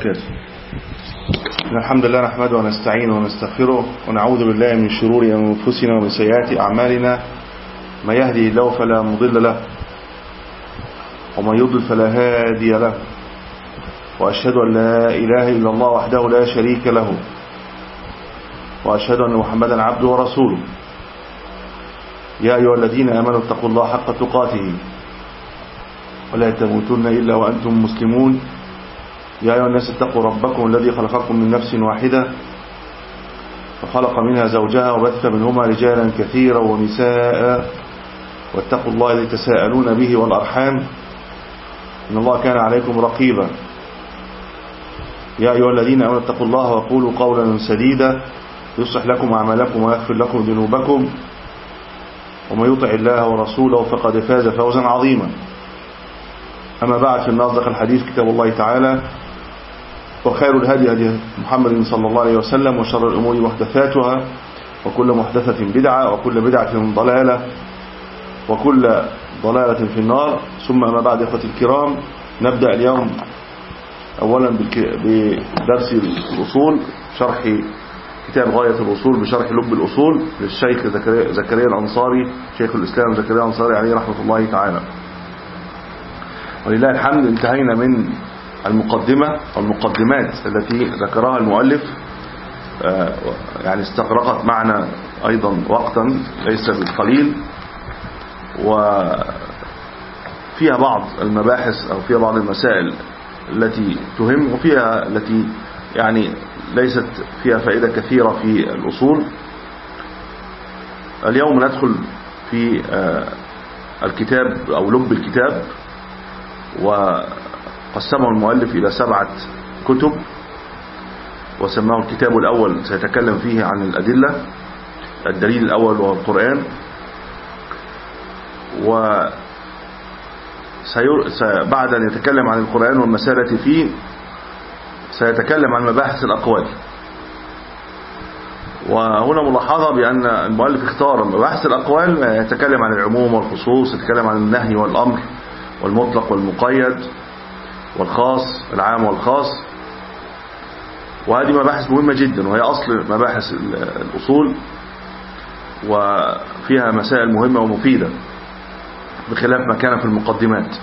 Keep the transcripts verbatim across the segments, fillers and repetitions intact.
وبركاته. الحمد لله نحمده ونستعينه ونستغفره ونعوذ بالله من شرور أنفسنا ومن سيئات أعمالنا. ما يهدي الله فلا مضل له ومن يضلل فلا هادي له، وأشهد أن لا إله إلا الله وحده لا شريك له، وأشهد أن محمدا عبده ورسوله. يا أيها الذين آمنوا اتقوا الله حق تقاته ولا تموتن إلا وأنتم مسلمون. يا أيها الناس اتقوا ربكم الذي خلقكم من نفس واحدة وخلق منها زوجها وبث منهما رجالا كثيرا ونساء، واتقوا الله الذي تساءلون به والأرحام إن الله كان عليكم رقيبا. يا أيها الذين آمنوا اتقوا الله وقولوا قولا سديدا يصلح لكم أعمالكم ويغفر لكم ذنوبكم، ومن يطع الله ورسوله فقد فاز فوزا عظيما. أما بعد، فإن أصدق الحديث كتاب الله تعالى، وخير الهدي هدي محمد صلى الله عليه وسلم، وشر الأمور محدثاتها، وكل محدثة بدعة، وكل بدعة ضلالة، وكل ضلالة في النار. ثم أما بعد، إخوتي الكرام، نبدأ اليوم أولا بدرس الأصول، شرح كتاب غاية الأصول بشرح لب الأصول للشيخ زكريا الأنصاري، شيخ الإسلام زكريا الأنصاري عليه رحمة الله تعالى. ولله الحمد، انتهينا من المقدمة والمقدمات التي ذكرها المؤلف، يعني استغرقت معنا أيضا وقتا ليس بالقليل، وفيها بعض المباحث أو فيها بعض المسائل التي تهم، وفيها التي يعني ليست فيها فائدة كثيرة في الأصول. اليوم ندخل في الكتاب أو لب الكتاب، وقسمه المؤلف إلى سبعة كتب، وسماه الكتاب الأول سيتكلم فيه عن الأدلة، الدليل الأول وهو القرآن، وبعد أن يتكلم عن القرآن والمسألة فيه سيتكلم عن مباحث الأقوال. وهنا ملاحظة بأن المؤلف اختار مباحث الأقوال يتكلم عن العموم والخصوص، يتكلم عن النهي والأمر والمطلق والمقيد والخاص، العام والخاص، وهذه مباحث مهمة جدا، وهي أصل مباحث الأصول، وفيها مسائل مهمة ومفيدة بخلاف ما كان في المقدمات.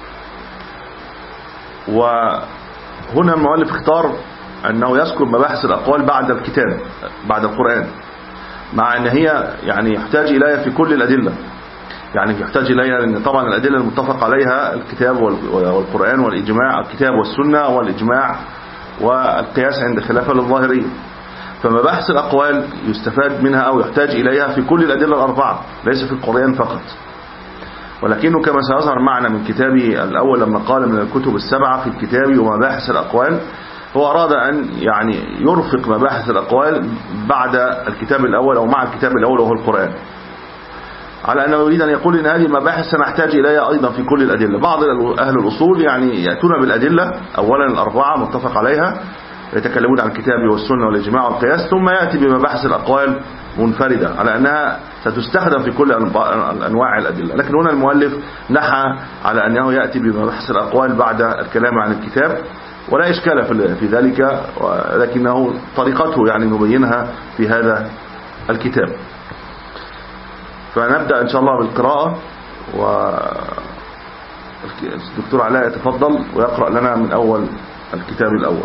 وهنا المؤلف اختار أنه يذكر مباحث الأقوال بعد الكتاب، بعد القرآن، مع أن هي يعني يحتاج إليها في كل الأدلة، يعني يحتاج إليها لأن طبعا الأدلة المتفق عليها الكتاب والقرآن والإجماع، الكتاب والسنة والإجماع والقياس عند خلافة للظاهرية. فمباحث الأقوال يستفاد منها أو يحتاج إليها في كل الأدلة الأربعة، ليس في القرآن فقط. ولكنه كما سيظهر معنا من كتابه الأول لما قال من الكتب السبعة في الكتاب ومباحث الأقوال، هو أراد أن يعني يرفق مباحث الأقوال بعد الكتاب الأول أو مع الكتاب الأول وهو القرآن، على أنه يريد أن يقول إن هذه المباحث سنحتاج إليها أيضا في كل الأدلة. بعض أهل الأصول يعني يأتون بالأدلة أولا الأربعة متفق عليها، يتكلمون عن الكتاب والسنة والإجماع والقياس، ثم يأتي بمباحث الأقوال منفردة على أنها ستستخدم في كل أنواع الأدلة. لكن هنا المؤلف نحى على أنه يأتي بمباحث الأقوال بعد الكلام عن الكتاب، ولا إشكال في ذلك، ولكنه طريقته يعني نبينها في هذا الكتاب. فنبدأ إن شاء الله بالقراءة، والدكتور علاء يتفضل ويقرأ لنا من أول الكتاب الأول.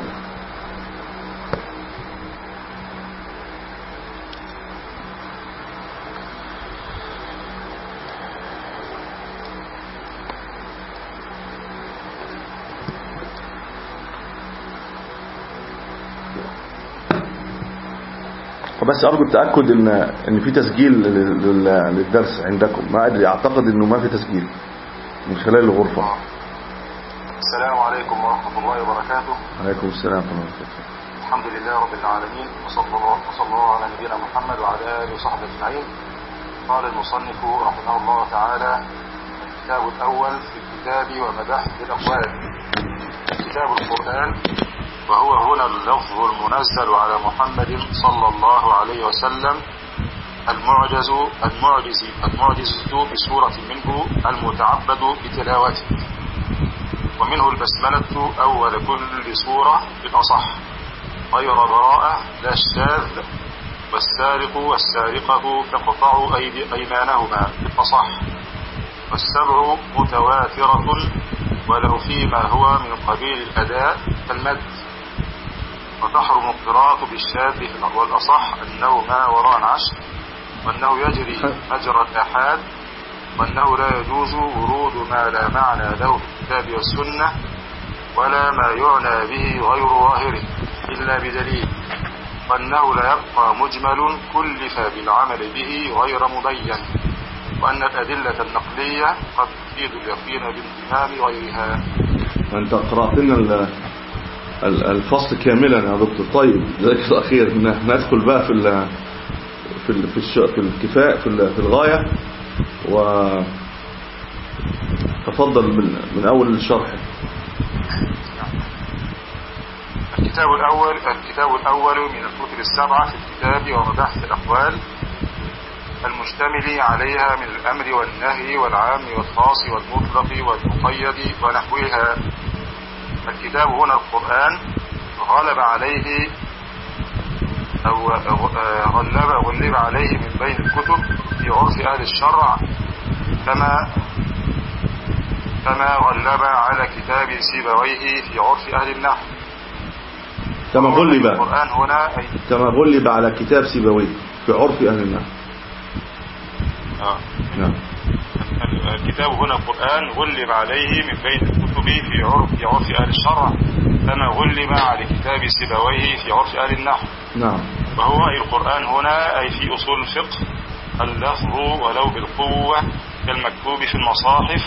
بس أرجو التأكد إن إن في تسجيل للدرس عندكم، ما أدري، أعتقد إنه ما في تسجيل من خلال الغرفة. السلام عليكم ورحمة الله وبركاته. عليكم السلام ورحمة الله وبركاته. الحمد لله رب العالمين، وصلى الله وصلى الله على نبينا محمد وعلى آله وصحبه أجمعين. قال المصنف رحمه الله تعالى: الكتاب الأول في الكتاب ومباحث الأقوال، كتاب القرآن، وهو هنا اللفظ المنزل على محمد صلى الله عليه وسلم، المعجز المعجز المعجز بسورة منه، المتعبد بتلاوته. ومنه البسملة أول كل سورة بالأصح غير براءة لا الشاذ، والسارق والسارقة فاقطعوا أيمانهما بالأصح، والسبع متواترة ولو فيما هو من قبيل الأداء كالمد، وتحرم القراءة بالشاذ في الأقوال الأصح أنه ما وراء العشر، وأنه يجري مجرى الآحاد، وأنه لا يجوز ورود ما لا معنى له في الكتاب والسنة ولا ما يعنى به غير ظاهره إلا بدليل، وأنه لا يبقى مجمل كلف بالعمل به غير مبين، وأن الأدلة النقلية قد تفيد اليقين بانتمام غيرها. أنت قرأت لنا الفصل كاملا يا دكتور. طيب ذلك الأخير ندخل بقى في ال في ال في, في الكفاء في, في الغاية، وتفضل من, من أول الشرح. الكتاب الأول الكتاب الأول من الكتب السبعة في الكتاب ومباحث الأقوال المشتمل عليها من الأمر والنهي والعام والخاص والمطلق والمقيد ونحوها. الكتاب هنا القرآن غلب عليه أو غلب غلب عليه من بين الكتب في عرف أهل الشرع كما كما غلب على كتاب سيبويه في عرف أهل النحو. كما غلب القرآن هنا أي كما غلب على كتاب سيبويه في عرف أهل النحو. آه. نعم. الكتاب هنا القرآن غلب عليه من بين الكتب في عرف في عرف أهل الشرع كما غلب على كتاب سيبويه في عرف أهل النحو. نعم. وهو أي القرآن هنا أي في أصول الفقه اللفظ ولو بالقوة كالمكتوب في المصاحف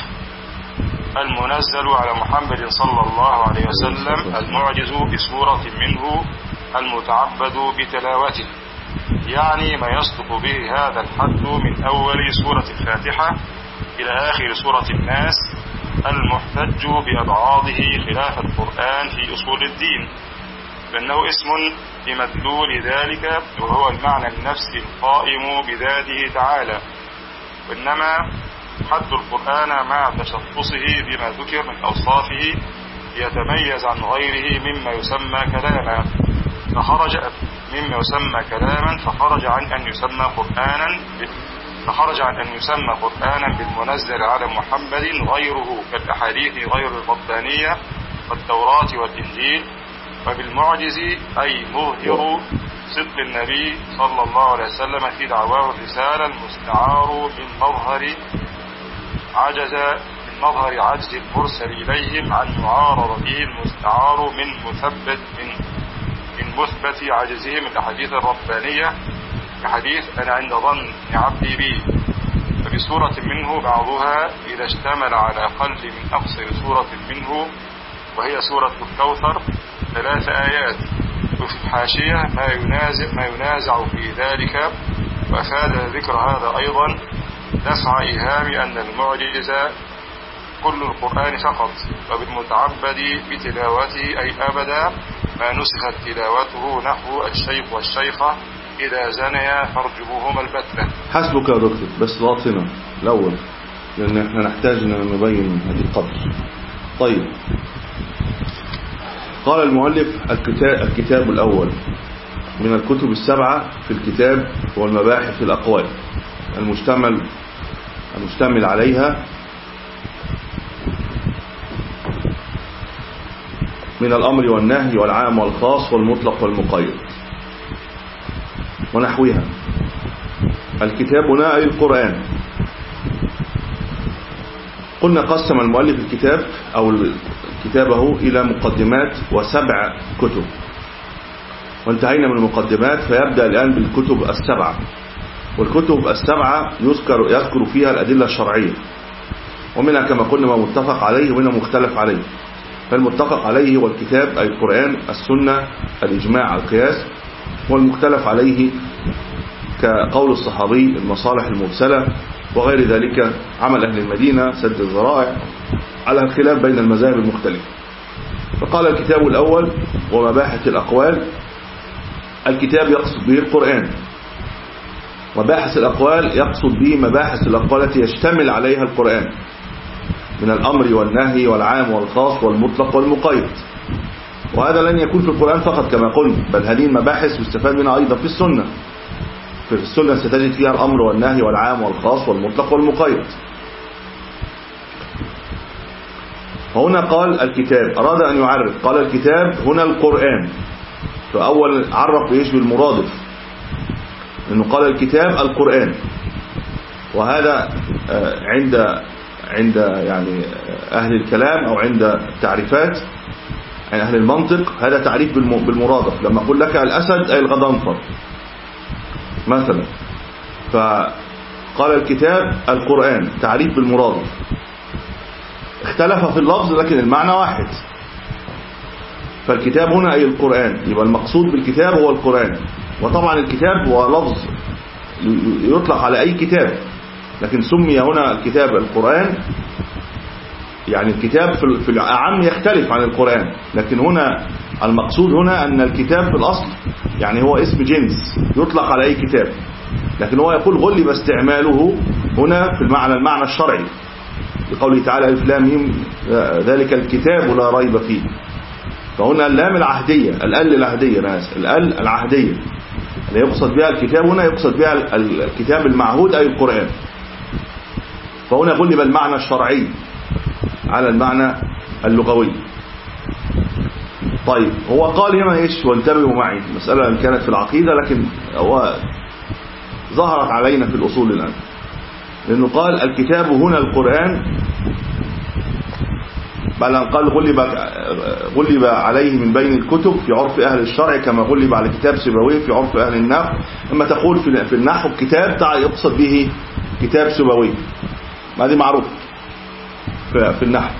المنزل على محمد صلى الله عليه وسلم المعجز بسورة منه المتعبد بتلاوته، يعني ما يصدق به هذا الحد من أول سورة الفاتحة إلى آخر سورة الناس المحتج بأبعاضه خلاف القرآن في أصول الدين، لأنه اسم بمدلول ذلك وهو المعنى النفسي القائم بذاته تعالى، وإنما حد القرآن مع تشخصه بما ذكر من أوصافه ليتميز عن غيره مما يسمى كلاما فخرج مما يسمى كلاما فخرج عن أن يسمى قرآنا فخرج عن أن يسمى قرآنا بالمنزل على محمد غيره كالأحاديث غير الربانية والتوراة والإنجيل، وبالمعجز أي مظهر صدق النبي صلى الله عليه وسلم في دعواه الرسالة المستعار من مظهر عجز من مظهر عجز المرسل إليهم عن معارضته المستعار من مثبت من من مثبت عجزهم الأحاديث الربانية كحديث أنا عند ظن عبدي بي، فبسورة منه بعضها إذا اشتمل على أقل من أقصر سورة منه وهي سورة الكوثر ثلاث آيات، وفي الحاشية ما ينازع ما ينازع في ذلك، وأفاد ذكر هذا أيضا دفع إيهام أن المعجز كل القرآن فقط، وبالمتعبد بتلاوته أي أبدا ما نسخت تلاوته نحو الشيخ والشيخة إذا زنيا فارجموهما البتة. حسبك يا دكتور، بس ضغطنا الأول لأن احنا نحتاج أن نبين هذه القدر. طيب، قال المؤلف الكتاب, الكتاب الأول من الكتب السبعة في الكتاب والمباحث في الأقوال المشتمل المشتمل عليها من الأمر والنهي والعام والخاص والمطلق والمقيد ونحوها. الكتاب هنا أي القرآن. قلنا قسم المؤلف الكتاب أو كتابه إلى مقدمات وسبع كتب، وانتهينا من المقدمات، فيبدأ الآن بالكتب السبعة. والكتب السبعة يذكر يذكر فيها الأدلة الشرعية، ومنها كما قلنا ما متفق عليه ومنها مختلف عليه. فالمتفق عليه هو الكتاب أي القرآن، السنة، الإجماع، القياس. والمختلف عليه كقول الصحابي، المصالح المرسلة وغير ذلك، عمل أهل المدينة، سد الذرائع، على الخلاف بين المذاهب المختلفة. فقال الكتاب الأول ومباحث الأقوال. الكتاب يقصد به القرآن، مباحث الأقوال يقصد به مباحث الأقوال التي يشتمل عليها القرآن، من الأمر والنهي والعام والخاص والمطلق والمقيد. وهذا لن يكون في القرآن فقط كما قلت، بل هذه المباحث يستفاد منها أيضا في السنة. في السنة ستجد فيها الأمر والنهي والعام والخاص والمطلق والمقيد. هنا قال الكتاب، أراد أن يعرف، قال الكتاب هنا القرآن. فأول عرف بإيش؟ بالمرادف، إنه قال الكتاب القرآن. وهذا عند عند يعني أهل الكلام أو عند التعريفات عند أهل المنطق هذا تعريف بالمرادف. لما أقول لك الأسد أي الغضنفر مثلا، فقال الكتاب القرآن تعريف بالمرادف. اختلف في اللفظ لكن المعنى واحد. فالكتاب هنا أي القرآن، يبقى المقصود بالكتاب هو القرآن. وطبعا الكتاب هو لفظ يطلق على أي كتاب، لكن سمي هنا الكتاب القرآن. يعني الكتاب في الأعم يختلف عن القرآن، لكن هنا المقصود هنا أن الكتاب في الأصل يعني هو اسم جنس يطلق على أي كتاب، لكن هو يقول غلب استعماله هنا في المعنى المعنى الشرعي بقوله تعالى ألف لام ميم ذلك الكتاب لا ريب فيه. فهنا اللام العهدية، الال العهدية، ناس الال العهدية اللي يقصد بها الكتاب هنا يقصد بها الكتاب المعهود أي القرآن. فهنا غلب المعنى الشرعي على المعنى اللغوي. طيب هو قال هنا ايش؟ وانتبهوا معي، مسألة ان كانت في العقيدة لكن هو ظهرت علينا في الأصول الآن، لأنه قال الكتاب هنا القرآن، بل قال غلب غلب عليه من بين الكتب في عرف أهل الشرع كما غلب على كتاب سيبويه في عرف أهل النحو. أما تقول في النحو كتاب يقصد به كتاب سيبويه، هذه معروف في النحو.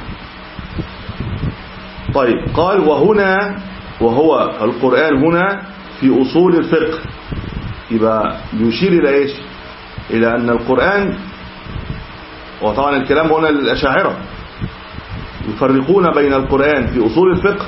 طيب قال وهنا وهو القرآن هنا في أصول الفقه، يبقى بيشير إلى إيش؟ إلى أن القرآن، وطبعا الكلام هنا للأشاعرة يفرقون بين القرآن في أصول الفقه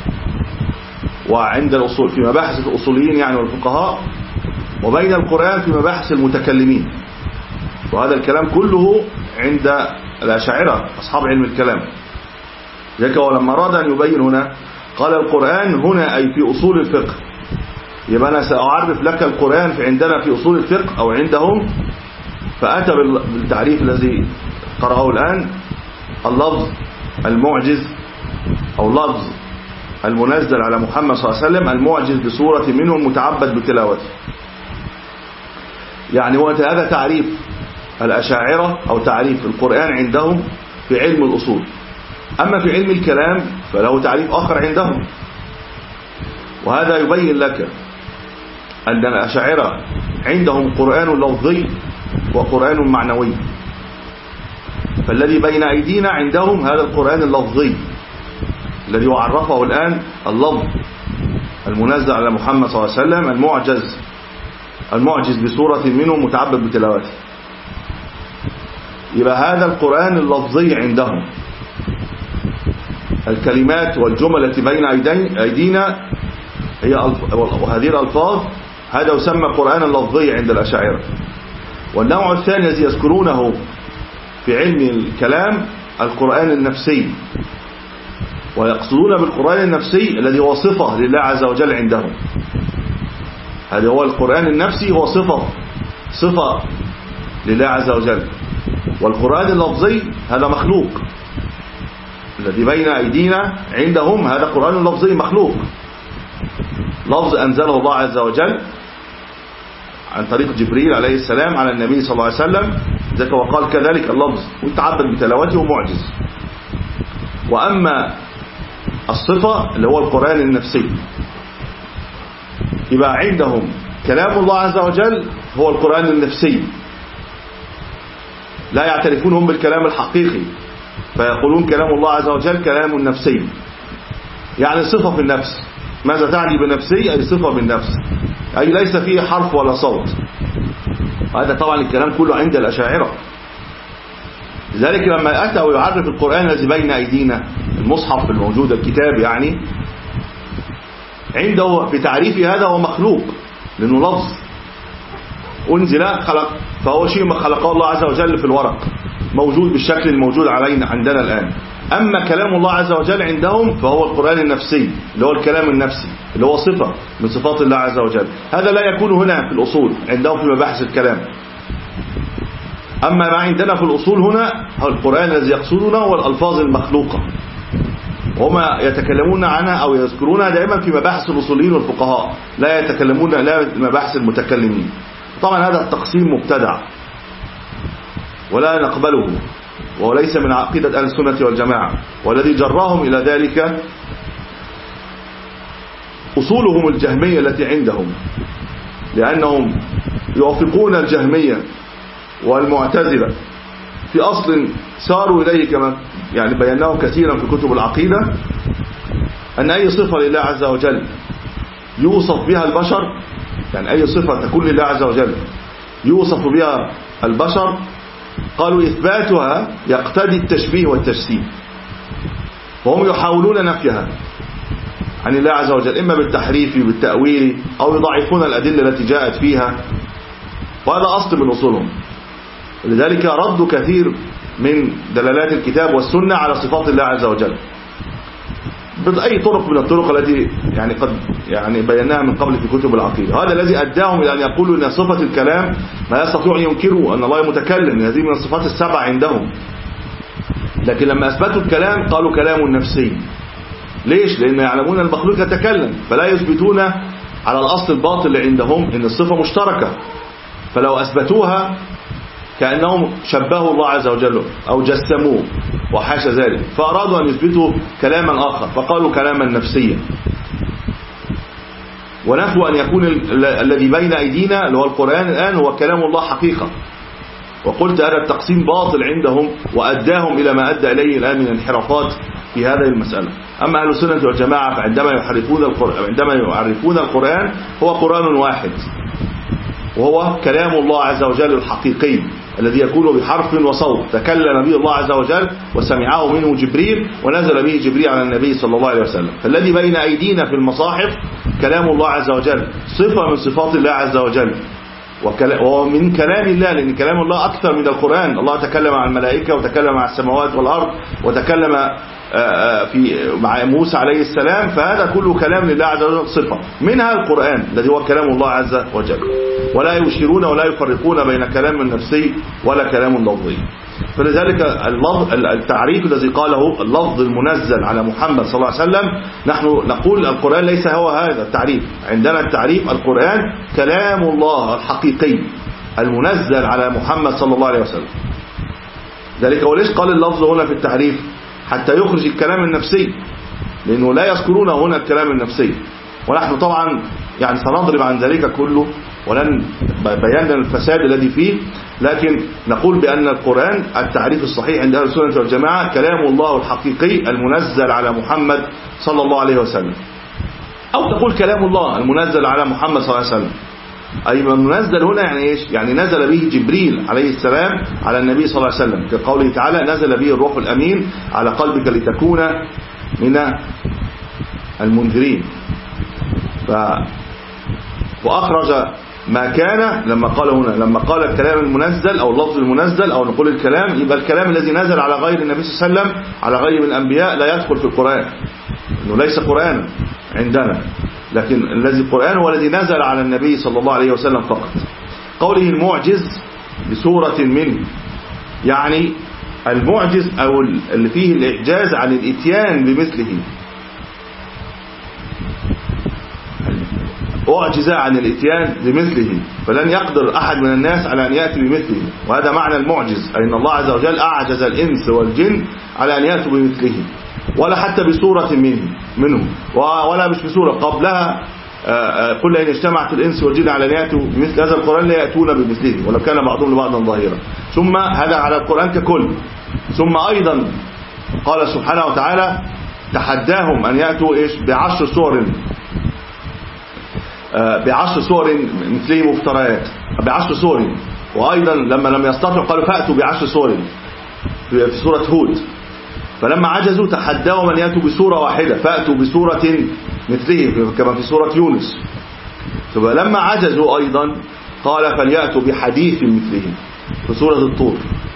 وعند الأصول في مباحث الأصوليين يعني والفقهاء، وبين القرآن في مباحث المتكلمين. وهذا الكلام كله عند الأشاعرة أصحاب علم الكلام. ذلك ولما أراد أن يبين هنا قال القرآن هنا أي في أصول الفقه. يبقى أنا سأعرف لك القرآن في عندنا في أصول الفقه أو عندهم، فأتى بالتعريف الذي قرأه الآن: اللفظ المعجز أو لفظ المنزل على محمد صلى الله عليه وسلم المعجز بصورة منه متعبد بتلاوته. يعني هو هذا تعريف الأشاعرة أو تعريف القرآن عندهم في علم الأصول. أما في علم الكلام فله تعريف آخر عندهم، وهذا يبين لك أن الأشاعرة عندهم قرآن لفظي وقرآن معنوي. فالذي بين أيدينا عندهم هذا القرآن اللفظي الذي عرفه الآن اللفظ المنزل على محمد صلى الله عليه وسلم المعجز المعجز بصورة منه متعبد بتلاوته. يبقى هذا القرآن اللفظي عندهم، الكلمات والجمل التي بين أيدينا هي وهذه الألفاظ، هذا يسمى قرآن اللفظي عند الأشاعرة. والنوع الثاني الذي يذكرونه في علم الكلام القرآن النفسي، ويقصدون بالقرآن النفسي الذي هو صفة لله عز وجل عندهم. هذا هو القرآن النفسي، هو صفة صفة لله عز وجل. والقرآن اللفظي هذا مخلوق، الذي بين أيدينا عندهم هذا قرآن لفظي مخلوق، لفظ أنزله الله عز وجل عن طريق جبريل عليه السلام على النبي صلى الله عليه وسلم، ذلك وقال كذلك اللفظ ويتعبد بتلاوته معجز. وأما الصفة اللي هو القرآن النفسي، يبقى عندهم كلام الله عز وجل هو القرآن النفسي، لا يعترفون هم بالكلام الحقيقي، فيقولون كلام الله عز وجل كلام نفسي، يعني صفة في النفس. ماذا تعني بنفسي؟ أي صفة بالنفس، أي ليس فيه حرف ولا صوت. هذا طبعا الكلام كله عند الأشاعرة. لذلك لما أتى ويعرف القرآن الذي بين أيدينا المصحف الموجود الكتاب، يعني عنده في تعريف هذا هو مخلوق، لأنه لفظ أنزل خلق، فهو شيء ما خلقه الله عز وجل في الورق، موجود بالشكل الموجود علينا عندنا الآن. أما كلام الله عز وجل عندهم فهو القرآن النفسي، اللي هو الكلام النفسي، اللي هو صفة من صفات الله عز وجل. هذا لا يكون هنا في الأصول عندهم في مباحث الكلام. أما ما عندنا في الأصول هنا هو القرآن الذي يقصدنا هو الألفاظ المخلوقة، وما يتكلمون عنها أو يذكرونها دائما في مباحث الأصوليين والفقهاء، لا يتكلمون لا مباحث المتكلمين. طبعا هذا التقسيم مبتدع ولا نقبله، وليس من عقيدة أهل السنة والجماعة، والذي جراهم إلى ذلك أصولهم الجهمية التي عندهم، لأنهم يوافقون الجهمية والمعتزلة في أصل ساروا إليه كما يعني بيناه كثيرا في كتب العقيدة، أن أي صفة لله عز وجل يوصف بها البشر، يعني أي صفة تكون لله عز وجل يوصف بها البشر، قالوا إثباتها يقتضي التشبيه والتجسيم، وهم يحاولون نفيها عن الله عز وجل إما بالتحريف بالتأويل أو يضعفون الأدلة التي جاءت فيها، وهذا أصل من أصولهم. ولذلك ردوا كثير من دلالات الكتاب والسنة على صفات الله عز وجل بأي طرق من الطرق التي يعني قد يعني بيناها من قبل في كتب العقيدة. هذا الذي أداهم إلى أن يقولوا أن صفة الكلام ما يستطيعون أن ينكروا أن الله متكلم، هذه من الصفات السبع عندهم. لكن لما أثبتوا الكلام قالوا كلام نفسي. ليش؟ لأن يعلمون المخلوق يتكلم، فلا يثبتون على الأصل الباطل اللي عندهم إن الصفة مشتركة، فلو أثبتوها كأنهم شبهوا الله عز وجل أو جسموه وحاشا ذلك، فأرادوا أن يثبتوا كلاما آخر فقالوا كلاما نفسيا، ونفوا أن يكون الذي بين أيدينا اللي هو القرآن الآن هو كلام الله حقيقة. وقلت هذا التقسيم باطل عندهم وأداهم إلى ما أدى إليه الآن من انحرافات في هذه المسألة. أما أهل السنة والجماعة فعندما يحرفون القرآن عندما يعرفون القرآن هو قرآن واحد، وهو كلام الله عز وجل الحقيقي الذي يكون بحرف وصوت، تكلم به الله عز وجل وسمعه منه جبريل ونزل به جبريل على النبي صلى الله عليه وسلم. فالذي بين أيدينا في المصاحف كلام الله عز وجل، صفة من صفات الله عز وجل ومن كلام الله، لأن كلام الله أكثر من القرآن. الله تكلم عن الملائكة وتكلم عن السماوات والأرض وتكلم في مع موسى عليه السلام، فهذا كله كلام لله عز وجل صفة منها القرآن الذي هو كلام الله عز وجل. ولا يشيرون ولا يفرقون بين كلام نفسي ولا كلام لفظي. فلذلك التعريف الذي قاله اللفظ المنزل على محمد صلى الله عليه وسلم، نحن نقول القرآن ليس هو هذا التعريف. عندنا التعريف القرآن كلام الله الحقيقي المنزل على محمد صلى الله عليه وسلم. ذلك وليش قال اللفظ هنا في التعريف؟ حتى يخرج الكلام النفسي، لأنه لا يذكرون هنا الكلام النفسي. ونحن طبعا يعني سنضرب عن ذلك كله ولن بينا الفساد الذي فيه، لكن نقول بأن القرآن التعريف الصحيح عند أهل السنة والجماعة كلام الله الحقيقي المنزل على محمد صلى الله عليه وسلم. أو تقول كلام الله المنزل على محمد صلى الله عليه وسلم، أي المنزل هنا يعني إيش؟ يعني نزل به جبريل عليه السلام على النبي صلى الله عليه وسلم، كقوله تعالى نزل به الروح الأمين على قلبك لتكون من المنذرين. ف... وأخرج ما كان لما قال هنا لما قال الكلام المنزل أو اللفظ المنزل أو نقول الكلام، يبقى الكلام الذي نزل على غير النبي صلى الله عليه وسلم على غير من الأنبياء لا يدخل في القرآن، إنه ليس قرآن عندنا، لكن الذي القرآن هو الذي نزل على النبي صلى الله عليه وسلم فقط. قوله المعجز بسورة منه، يعني المعجز أو اللي فيه الإعجاز عن الإتيان بمثله، أعجز عن الإتيان بمثله، فلن يقدر أحد من الناس على أن يأتي بمثله. وهذا معنى المعجز، أي أن الله عز وجل أعجز الإنس والجن على أن يأتوا بمثله، ولا حتى بصورة منه منه ولا مش بصورة قبلها. قل إن اجتمعت الإنس والجن على أن يأتوا بمثل هذا القرآن لا يأتون بمثله ولو كان بعضهم لبعض ظاهرا. ثم هذا على القرآن ككل. ثم أيضا قال سبحانه وتعالى تحداهم أن يأتوا إيش بعشر سور بعشر سور مثله مفتريات بعشر سور. وأيضا لما لم يستطيعوا قالوا فأتوا بعشر سور في سورة هود، فلما عجزوا تحداهم أن يأتوا بسورة واحدة فأتوا بسورة مثله كما في سورة يونس. فلما عجزوا أيضا قال فليأتوا بحديث مثله في سورة الطور.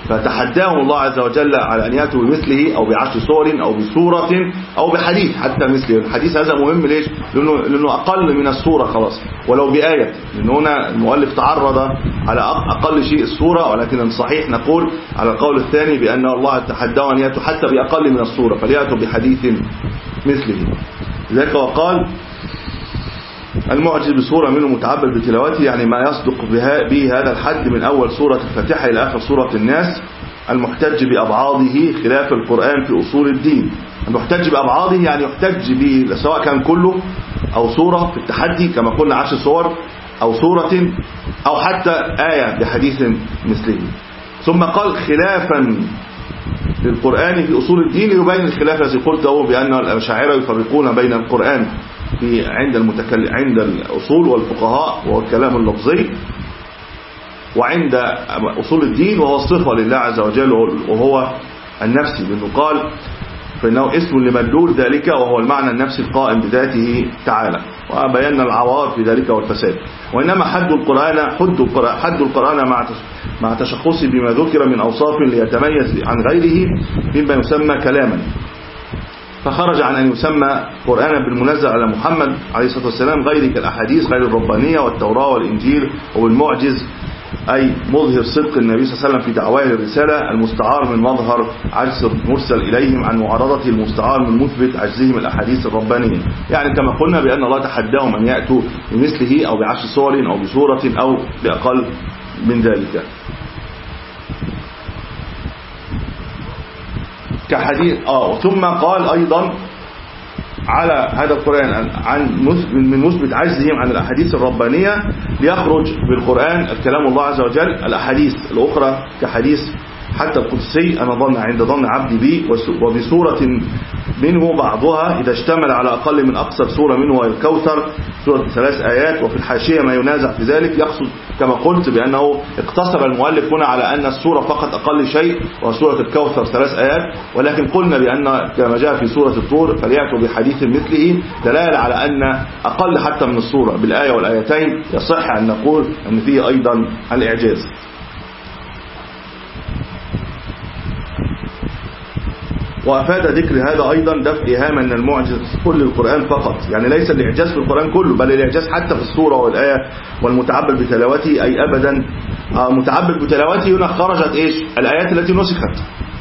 فتحداهم الله عز وجل على أن يأتوا بمثله أو بعشر صور أو بسورة أو بحديث حتى مثله. الحديث هذا مهم ليش؟ لأنه, لأنه أقل من السورة خلاص، ولو بآية، لأن هنا المؤلف تعرض على أقل شيء السورة، ولكن الصحيح نقول على القول الثاني بأن الله تحداهم أن يأتوا حتى بأقل من السورة، فليأتوا بحديث مثله. لذلك وقال المعجز بسورة منه متعبد بتلاوته، يعني ما يصدق بها به هذا الحد من أول سورة الفاتحة إلى آخر سورة الناس، المحتج بأبعاضه خلاف القرآن في أصول الدين. المحتج بأبعاضه يعني يحتج به سواء كان كله أو سورة في التحدي كما قلنا عشر صور، أو سورة، أو حتى آية بحديث مثله. ثم قال خلافا للقرآن في أصول الدين، يبين الخلاف الذي قلته بأن الأشاعرة يفرقون بين القرآن في عند المتكلم عند الأصول والفقهاء وهو الكلام اللفظي، وعند أصول الدين وهو الصفة لله عز وجل وهو النفسي، لأنه قال فإنه اسم لمدلول ذلك وهو المعنى النفسي القائم بذاته تعالى، وبينا العوار في ذلك والفساد. وإنما حد القرآن حد القرآن, حد القرآن مع مع تشخصه بما ذكر من أوصاف ليتميز عن غيره مما يسمى كلاما، فخرج عن أن يسمى قرآنا بالمنزل على محمد عليه الصلاة والسلام غير كالأحاديث غير الربانية والتوراة والإنجيل والمعجز، أي مظهر صدق النبي صلى الله عليه وسلم في دعواه للرسالة، المستعار من مظهر عجز المرسل إليهم عن معارضته المستعار من مثبت عجزهم الأحاديث الربانية. يعني كما قلنا بأن الله تحداهم أن يأتوا بمثله أو بعشر صور أو بسورة أو بأقل من ذلك. كحديث آه ثم قال أيضا على هذا القرآن عن من مثبت عجزهم عن الأحاديث الربانية ليخرج بالقرآن الكلام الله عز وجل الأحاديث الأخرى كحديث حتى القدسي أنا ظن عند ظن عبدي بي، وبسورة منه بعضها إذا اشتمل على أقل من أقصر سورة منه والكوثر سورة ثلاث آيات. وفي الحاشية ما ينازع في ذلك، يقصد كما قلت بأنه اقتصر المؤلف هنا على أن السورة فقط أقل شيء وسورة الكوثر ثلاث آيات، ولكن قلنا بأن كما جاء في سورة الطور فليأتوا بحديث مثله دلالة على أن أقل حتى من السورة بالآية والآيتين يصح أن نقول أن فيه أيضا الإعجاز. وأفاد ذكر هذا أيضا دفع إيهام أن المعجز كل القرآن فقط، يعني ليس الإعجاز في القرآن كله بل الإعجاز حتى في السورة والآية والمتعبد بتلاوته، أي أبدا متعبد بتلاوته هنا خرجت إيش الآيات التي نسخت،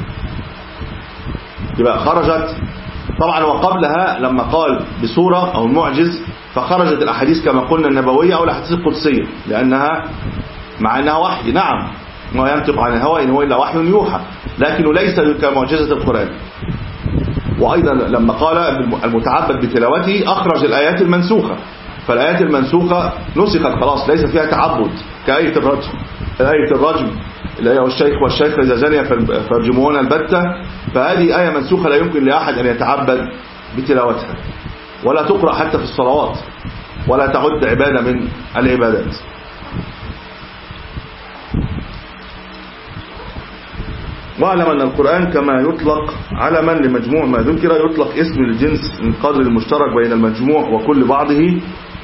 يبقى خرجت طبعا. وقبلها لما قال بسورة أو المعجز فخرجت الأحاديث كما قلنا النبوية أو الأحاديث القدسية، لأنها مع أنها وحي نعم ما ينطق عن الهوى إن هو إلا وحي يوحى، لكنه ليس كمعجزة القرآن. وأيضا لما قال المتعبد بتلاوته أخرج الآيات المنسوخة، فالآيات المنسوخة نسخت خلاص ليس فيها تعبد، كآية الرجم آية الرجم الآية والشيخ والشيخ إذا زنيا فارجموهن البتة، فهذه آية منسوخة لا يمكن لأحد أن يتعبد بتلاوتها ولا تقرأ حتى في الصلوات ولا تعد عبادة من العبادات. واعلم أن القرآن كما يطلق علما لمجموع ما ذكر يطلق اسم الجنس من قدر المشترك بين المجموع وكل بعضه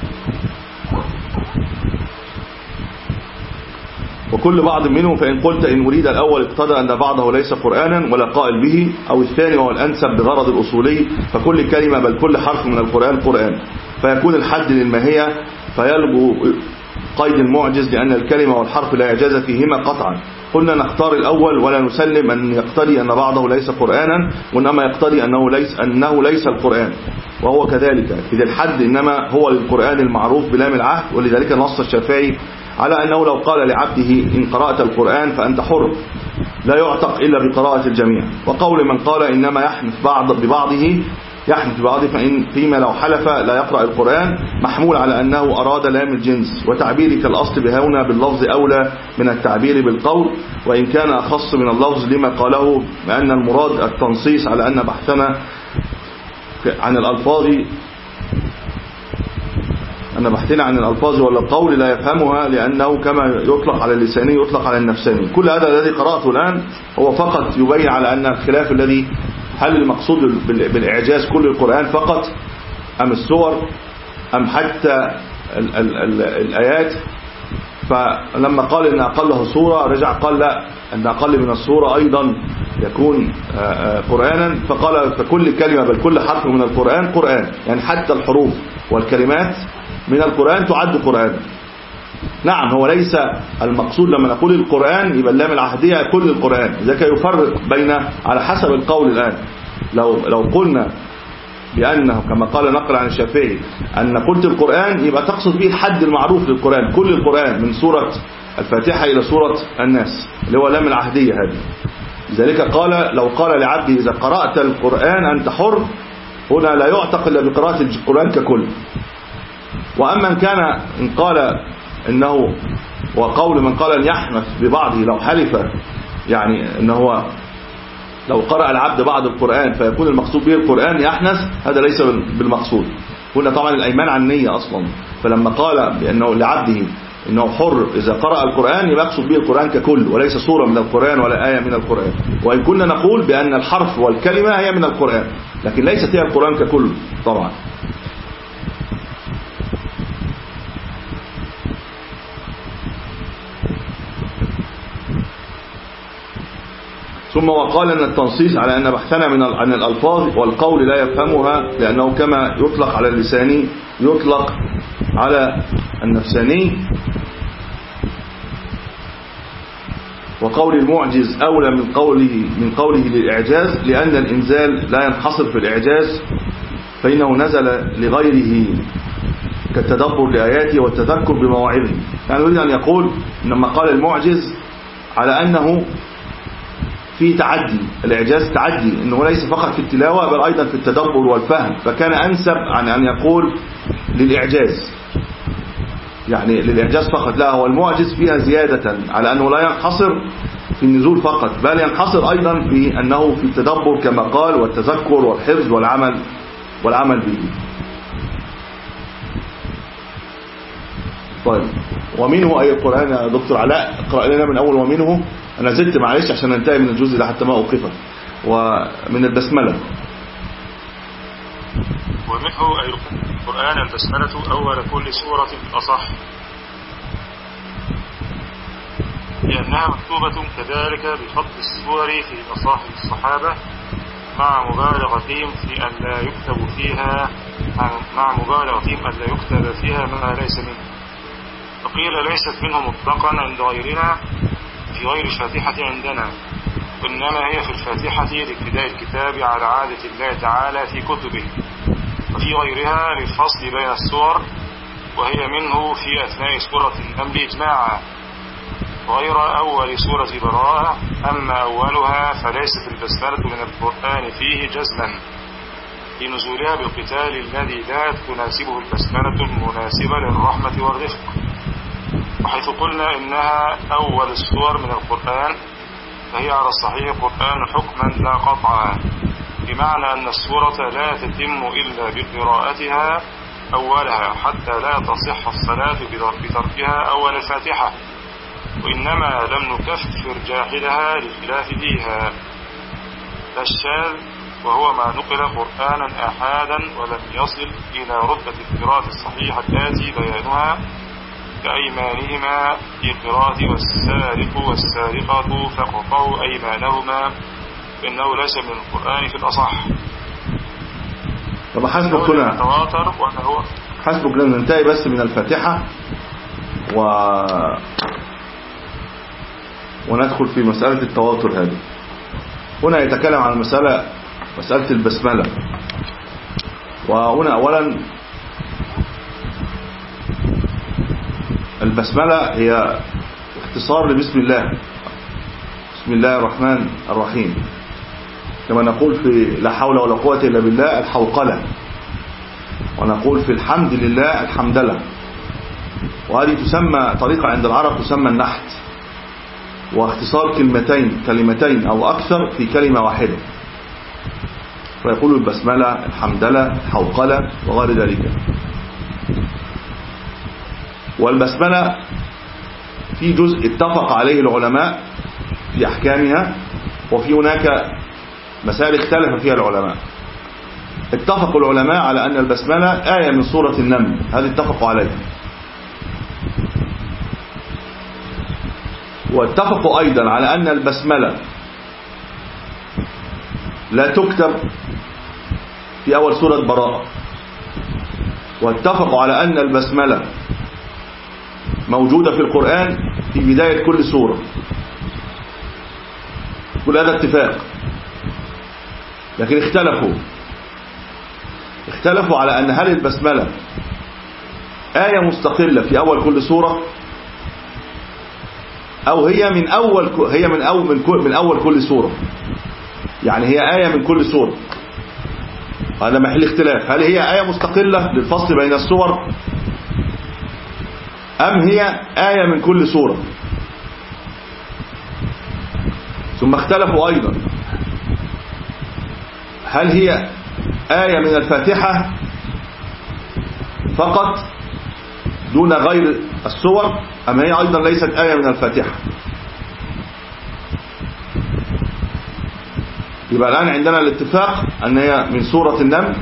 وكل بعض منه، فإن قلت إن أريد الأول اقتضى أن بعضه ليس قرآنا ولا قائل به، أو الثاني وهو الأنسب بغرض الأصولي فكل كلمة بل كل حرف من القرآن قرآن، فيكون الحد للماهية فيلغو قيد المعجز لأن الكلمة والحرف لا إعجاز فيهما قطعا. قلنا نختار الأول ولا نسلم أن يقتضي أن بعضه ليس قرآنا، وإنما يقتضي أنه ليس, أنه ليس القرآن، وهو كذلك إذا الحد إنما هو للقرآن المعروف بلام العهد. ولذلك نص الشافعي على أنه لو قال لعبده إن قرأت القرآن فأنت حر لا يعتق إلا بقراءة الجميع. وقول من قال إنما يحنف بعض ببعضه يحنف ببعضه فإن فيما لو حلف لا يقرأ القرآن محمول على أنه أراد لام الجنس، وتعبيرك الأصل بهنا باللفظ أولى من التعبير بالقول، وإن كان أخص من اللفظ لما قاله بأن المراد التنصيص على أن بحثنا عن الألفاظ أن بحثنا عن الألفاظ ولا القول لا يفهمها، لأنه كما يطلق على اللساني يطلق على النفساني. كل هذا الذي قرأته الآن هو فقط يبين على أن الخلاف الذي هل المقصود بالإعجاز كل القرآن فقط أم السور أم حتى ال ال ال الآيات، فلما قال إن أقله سورة رجع قال لا، أن أقل من السورة أيضا يكون قرآنا، فقال فكل كلمة بل كل حرف من القرآن قرآن، يعني حتى الحروف والكلمات من القرآن تعد قرآن. نعم هو ليس المقصود لما نقول القرآن يبقى اللام العهدية كل القرآن، ذلك يفرق بين على حسب القول الآن. لو لو قلنا بأنه كما قال نقل عن الشافعي أن قلت القرآن يبقى تقصد به الحد المعروف للقرآن، كل القرآن من سورة الفاتحة إلى سورة الناس اللي هو لام العهدية هذه. لذلك قال لو قال لعبده إذا قرأت القرآن أنت حر، هنا لا يعتق إلا بقراءة القرآن ككل. وأما إن كان إن قال إنه وقول من قال أن يحنث ببعضه لو حلف، يعني إنه هو لو قرأ العبد بعض القرآن فيكون المقصود به القرآن يحنث، هذا ليس بالمقصود. هنا طبعا الأيمان عن النية أصلا، فلما قال بأنه لعبده إنه حر إذا قرأ القرآن يبقى يقصد به القرآن ككل وليس سورة من القرآن ولا آية من القرآن. وإن كنا نقول بأن الحرف والكلمة هي من القرآن لكن ليست هي القرآن ككل طبعا. ثم وقال أن التنصيص على أن بحثنا من عن الألفاظ والقول لا يفهمها، لأنه كما يطلق على اللساني يطلق على النفساني. وقول المعجز أولى من قوله من قوله للإعجاز، لأن الإنزال لا ينحصر في الإعجاز فإنه نزل لغيره كالتدبر لآياته والتذكر بمواعظه. يعني يريد أن يقول لما قال المعجز على أنه في تعدي، الإعجاز تعدي إنه ليس فقط في التلاوة بل أيضا في التدبر والفهم، فكان أنسب عن أن يقول للإعجاز، يعني للإعجاز فقط. لا، هو المعجز فيها زيادة على أنه لا ينحصر في النزول فقط بل ينحصر أيضا في أنه في التدبر كما قال والتذكر والحفظ والعمل والعمل به. طيب ومنه أي القرآن يا دكتور علاء؟ اقرأ لنا من أول ومنه. أنا زدت معلش عشان ننتهي من الجزء ده حتى ما أوقفه. ومن البسملة ومنه أي القرآن البسملة أول كل سورة أصح، لأنها مكتوبة كذلك بفضل السور في مصاحف الصحابة مع مبالغتهم في أن لا يكتب فيها مع مبالغتهم أن لا يكتب فيها ما ليس منه. فقيل ليست منه مطلقا عند غيرنا في غير الفاتحة عندنا، إنما هي في الفاتحة لابتداء الكتاب على عادة الله تعالى في كتبه، وفي غيرها للفصل بين السور، وهي منه في أثناء سورة النمل إجماعا، غير أول سورة براءة. أما أولها فليست البسملة من القرآن فيه جزما لنزولها بالقتال الذي لا تناسبه البسملة المناسبة للرحمة والرفق. وحيث قلنا إنها أول السور من القرآن فهي على الصحيح قرآن حكما لا قطعا، بمعنى أن السورة لا تتم إلا بقراءتها أولها حتى لا تصح الصلاة بتركها أول الفاتحة، وإنما لم نكفر جاحدها للخلاف فيها. الشاذ وهو ما نقل قرآنا أحادا ولم يصل إلى رتبة القراءة الصحيحة التي بيانها كأيمانهما في قراءة والسارق والسارقة فقطعوا أيمانهما، إنه ليس من القرآن في الأصح. طب حسبك هنا حسبك لنا ننتهي بس من الفاتحة و... وندخل في مسألة التواتر هذه. هنا يتكلم عن مسألة مسألة البسملة. وهنا أولا البسملة هي اختصار لبسم الله، بسم الله الرحمن الرحيم، كما نقول في لا حول ولا قوة إلا بالله الحوقلة، ونقول في الحمد لله الحمدلة. وهذه تسمى طريقة عند العرب تسمى النحت، واختصار كلمتين كلمتين أو أكثر في كلمة واحدة، فيقول البسملة الحمدلة الحوقلة وغير ذلك. والبسملة في جزء اتفق عليه العلماء في أحكامها، وفي هناك مسائل اختلف فيها العلماء. اتفق العلماء على أن البسملة آية من سورة النمل، هذه اتفقوا عليها. واتفقوا أيضا على أن البسملة لا تكتب في أول سورة براءة، واتفقوا على أن البسملة موجودة في القرآن في بداية كل سورة. كل هذا اتفاق، لكن اختلفوا اختلفوا على أن هل البسملة آية مستقلة في أول كل سورة، أو هي من أول هي من أول من, كل من أول كل سورة، يعني هي آية من كل سورة. هذا محل اختلاف، هل هي آية مستقلة للفصل بين السور، أم هي آية من كل سورة؟ ثم اختلفوا أيضا هل هي آية من الفاتحة فقط دون غير السور، أم هي أيضا ليست آية من الفاتحة. يبقى الآن عندنا الاتفاق أن هي من سورة النمل،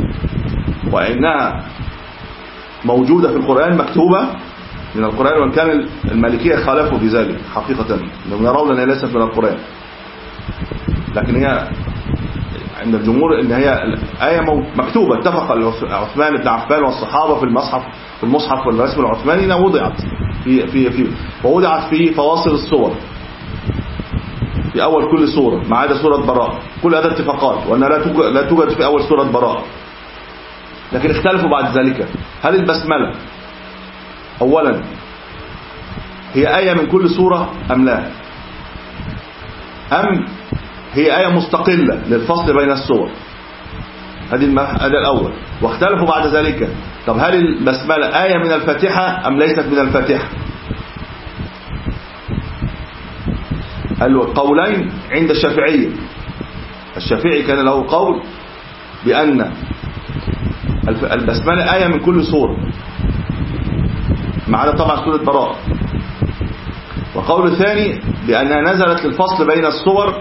وإنها موجودة في القرآن مكتوبة من القرآن، وإن كان المالكية خالفوا في ذلك حقيقة، لم يرون أنها ليست من القرآن، لكن هي عند الجمهور أن هي آية مكتوبة. اتفق عثمان بن عفان والصحابة في المصحف في المصحف والرسم العثماني أنها وضعت في في في ووضعت في فواصل السور في أول كل سورة ما عدا سورة براءة. كل هذا اتفاقات، وأنها لا توجد في أول سورة براءة. لكن اختلفوا بعد ذلك، هل البسملة أولا هي آية من كل سورة أم لا، أم هي آية مستقلة للفصل بين السور؟ هذا الأول. واختلفوا بعد ذلك، طب هل البسملة آية من الفاتحة أم ليست من الفاتحة؟ القولين عند الشافعية. الشافعي كان له قول بأن البسملة آية من كل سورة ما عدا طبعا سورة براءة. وقول الثاني بأنها نزلت للفصل بين السور،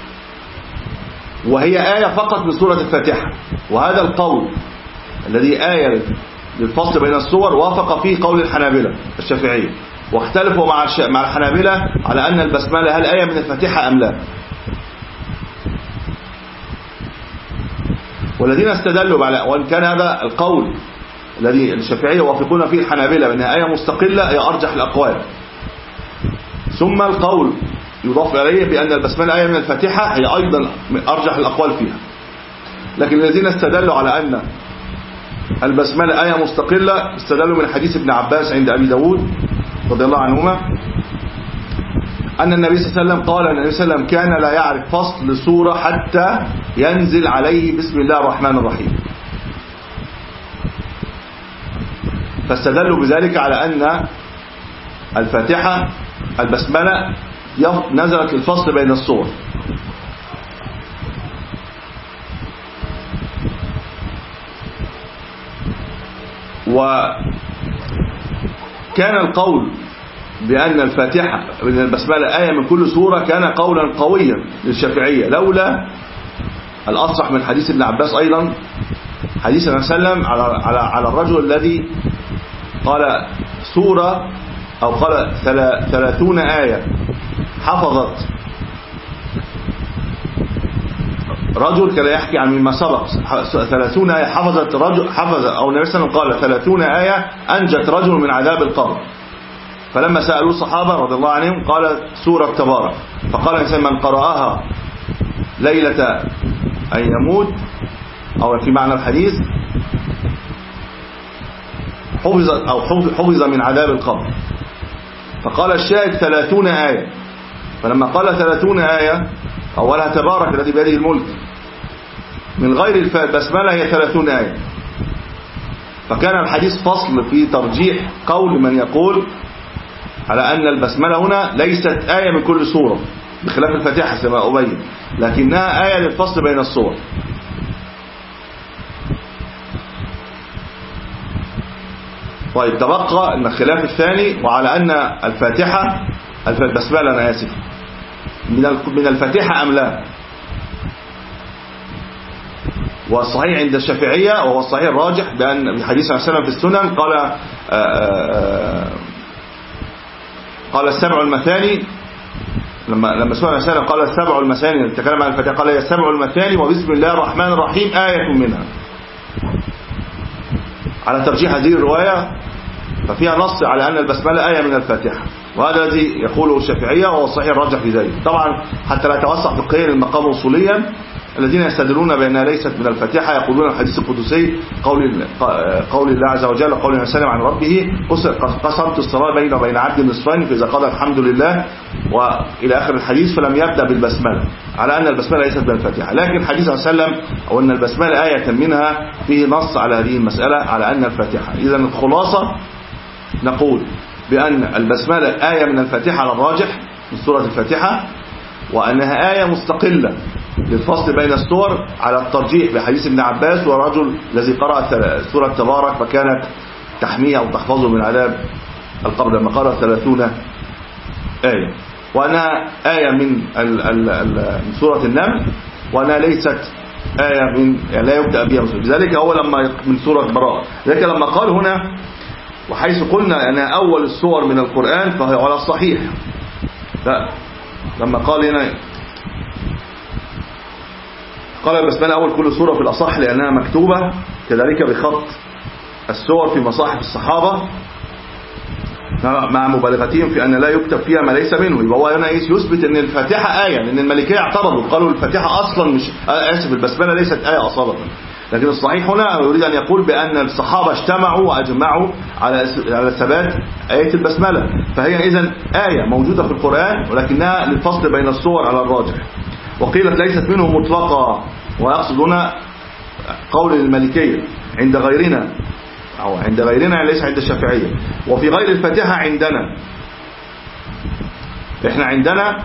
وهي آية فقط من سورة الفاتحة. وهذا القول الذي آية للفصل بين السور وافق فيه قول الحنابلة الشافعية، واختلفوا مع مع الحنابلة على أن البسملة هل آية من الفاتحة أم لا. والذين استدلوا على، وإن كان هذا القول الذي الشافعية وافقون فيه الحنابلة بأنها آية مستقلة هي أرجح الأقوال، ثم القول يضاف إليه بأن البسملة آية من الفاتحة هي أيضا أرجح الأقوال فيها. لكن الذين استدلوا على أن البسملة آية مستقلة استدلوا من حديث ابن عباس عند أبي داود رضي الله عنهما أن النبي صلى الله عليه وسلم قال أن النبي صلى الله عليه وسلم كان لا يعرف فصل سورة حتى ينزل عليه بسم الله الرحمن الرحيم. فاستدلوا بذلك على أن الفاتحة البسملة نزلت الفصل بين السور. وكان القول بأن الفاتحة بأن البسملة آية من كل سورة كان قولا قويا للشافعية، لولا الأصح من حديث ابن عباس أيضا، حديث النبي صلى الله عليه وسلم على على على الرجل الذي قال سورة أو قال ثلاثون آية حفظت. رجل كان يحكي عن مما سبق ثلاثون آية حفظت رجل حفظ أو النبي صلى الله عليه وسلم قال ثلاثون آية أنجت رجل من عذاب القبر. فلما سألوا الصحابة رضي الله عنهم قال سورة تبارك، فقال الإنسان من قرأها ليلة أن يموت أو في معنى الحديث حفظ أو حفظ من عذاب القبر. فقال الشاهد ثلاثون آية، فلما قال ثلاثون آية أولها تبارك الذي بيده الملك من غير البسملة هي ثلاثون آية. فكان الحديث فصل في ترجيح قول من يقول على أن البسملة هنا ليست آية من كل سورة بخلاف الفاتحة كما أبين، لكنها آية للفصل بين السور. طيب تبقى أن الخلاف الثاني وعلى أن الفاتحة البسملة أنا آسف من الفاتحة أم لا. والصحيح عند الشافعية وهو الصحيح الراجح بأن بحديث عن سلم في السنن قال آآ آآ قال السبع المثاني لما لما سئل عن المثاني قال السبع المثاني، تكلم عن الفاتحة قال هي السبع المثاني وبسم الله الرحمن الرحيم آية منها. على ترجيح هذه الرواية ففيها نص على أن البسملة آية من الفاتحة، وهذا الذي يقوله الشافعية وهو الصحيح الراجح في ذلك. طبعا حتى لا يتوسع فقهيا المقام اصوليا، الذين يستدلون بأنها ليست من الفاتحة يقولون الحديث القدسي قول قول الله عز وجل وقول النبي صلى الله عليه وسلم عن ربه قسمت الصلاة بيني وبين عبد نصفين فإذا قال الحمد لله وإلى آخر الحديث فلم يبدأ بالبسملة، على أن البسملة ليست من الفاتحة. لكن الحديث صلى الله عليه وسلم أو أن البسملة آية منها فيه نص على هذه المسألة على أن الفاتحة. إذا الخلاصة نقول بأن البسملة آية من الفاتحة على الراجح من سورة الفاتحة، وأنها آية مستقلة للفصل بين السور على الترجيح بحديث ابن عباس ورجل الذي قرأ سورة تبارك فكانت تحميه أو تحفظه من عذاب القبر لما قرأ ثلاثون آية، وأنها آية من ال ال ال من سورة النمل، وأنها ليست آية من يعني لا يبدأ بها مسلم. لذلك هو لما من سورة براءة، لذلك لما قال هنا وحيث قلنا أنها أول السور من القرآن فهي على الصحيح، لا لما قال هنا قال البسملة أول كل سورة في الأصح لأنها مكتوبة كذلك بخط السور في مصاحف الصحابة مع مبالغتهم في أن لا يكتب فيها ما ليس منه. يبقى هو هنا يثبت أن الفاتحة آية، لأن المالكية اعترضوا قالوا الفاتحة أصلا مش آسف البسملة ليست آية أصلا. لكن الصحيح هنا يريد أن يقول بأن الصحابة اجتمعوا وأجمعوا على على ثبات آية البسملة، فهي إذن آية موجودة في القرآن ولكنها للفصل بين السور على الراجح. وقيلت ليست منه مطلقة، ويقصد هنا قول المالكية عند غيرنا أو عند غيرنا ليس عند الشافعية. وفي غير الفاتحة عندنا إحنا عندنا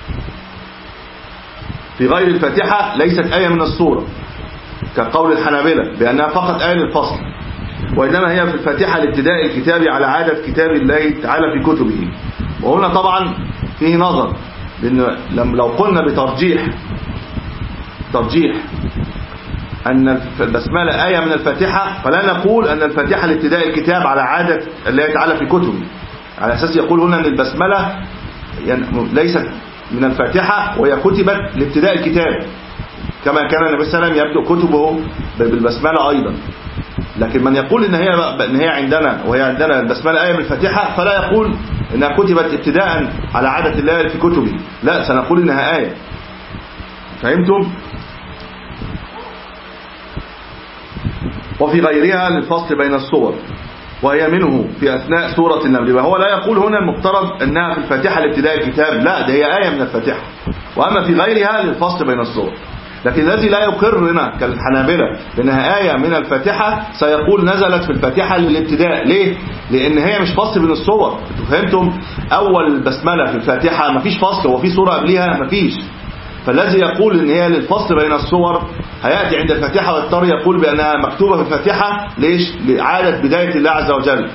في غير الفاتحة ليست آية من السورة كقول الحنابلة بأنها فقط آية للفصل، وإنما هي في الفاتحة لابتداء الكتاب على عادة كتاب الله تعالى في كتبه. وهنا طبعا فيه نظر، لأن لو قلنا بترجيح ترجيح أن البسملة آية من الفاتحة فلا نقول أن الفاتحة لابتداء الكتاب على عادة الله تعالى في كتبه، على أساس يقول هنا أن البسملة يعني ليست من الفاتحة وهي كتبت لابتداء الكتاب كما كان النبي صلى الله عليه وسلم يبدأ كتبه بالبسملة أيضا. لكن من يقول إن هي إن هي عندنا وهي عندنا البسملة آية من الفاتحة فلا يقول إنها كتبت ابتداء على عادة الله في كتبه، لا سنقول إنها آية. فهمتم؟ وفي غيرها للفصل بين الصور، وهي منه في أثناء سورة النمل. وهو لا يقول هنا المفترض أنها في الفاتحة لابتداء الكتاب، لا ده هي آية من الفاتحة، وأما في غيرها للفصل بين الصور. لكن الذي لا يقر هنا كالحنابلة لأنها آية من الفاتحة سيقول نزلت في الفاتحة للابتداء. ليه؟ لأن هي مش فصل بين الصور. فهمتم؟ أول بسملة في الفاتحة مفيش فصل، وفي سورة قبلها مفيش. فالذي يقول ان هي للفصل بين الصور هيأتي عند الفاتحة ويضطر يقول بأنها مكتوبة في الفاتحة. ليش؟ لعادة بداية الله عز وجل.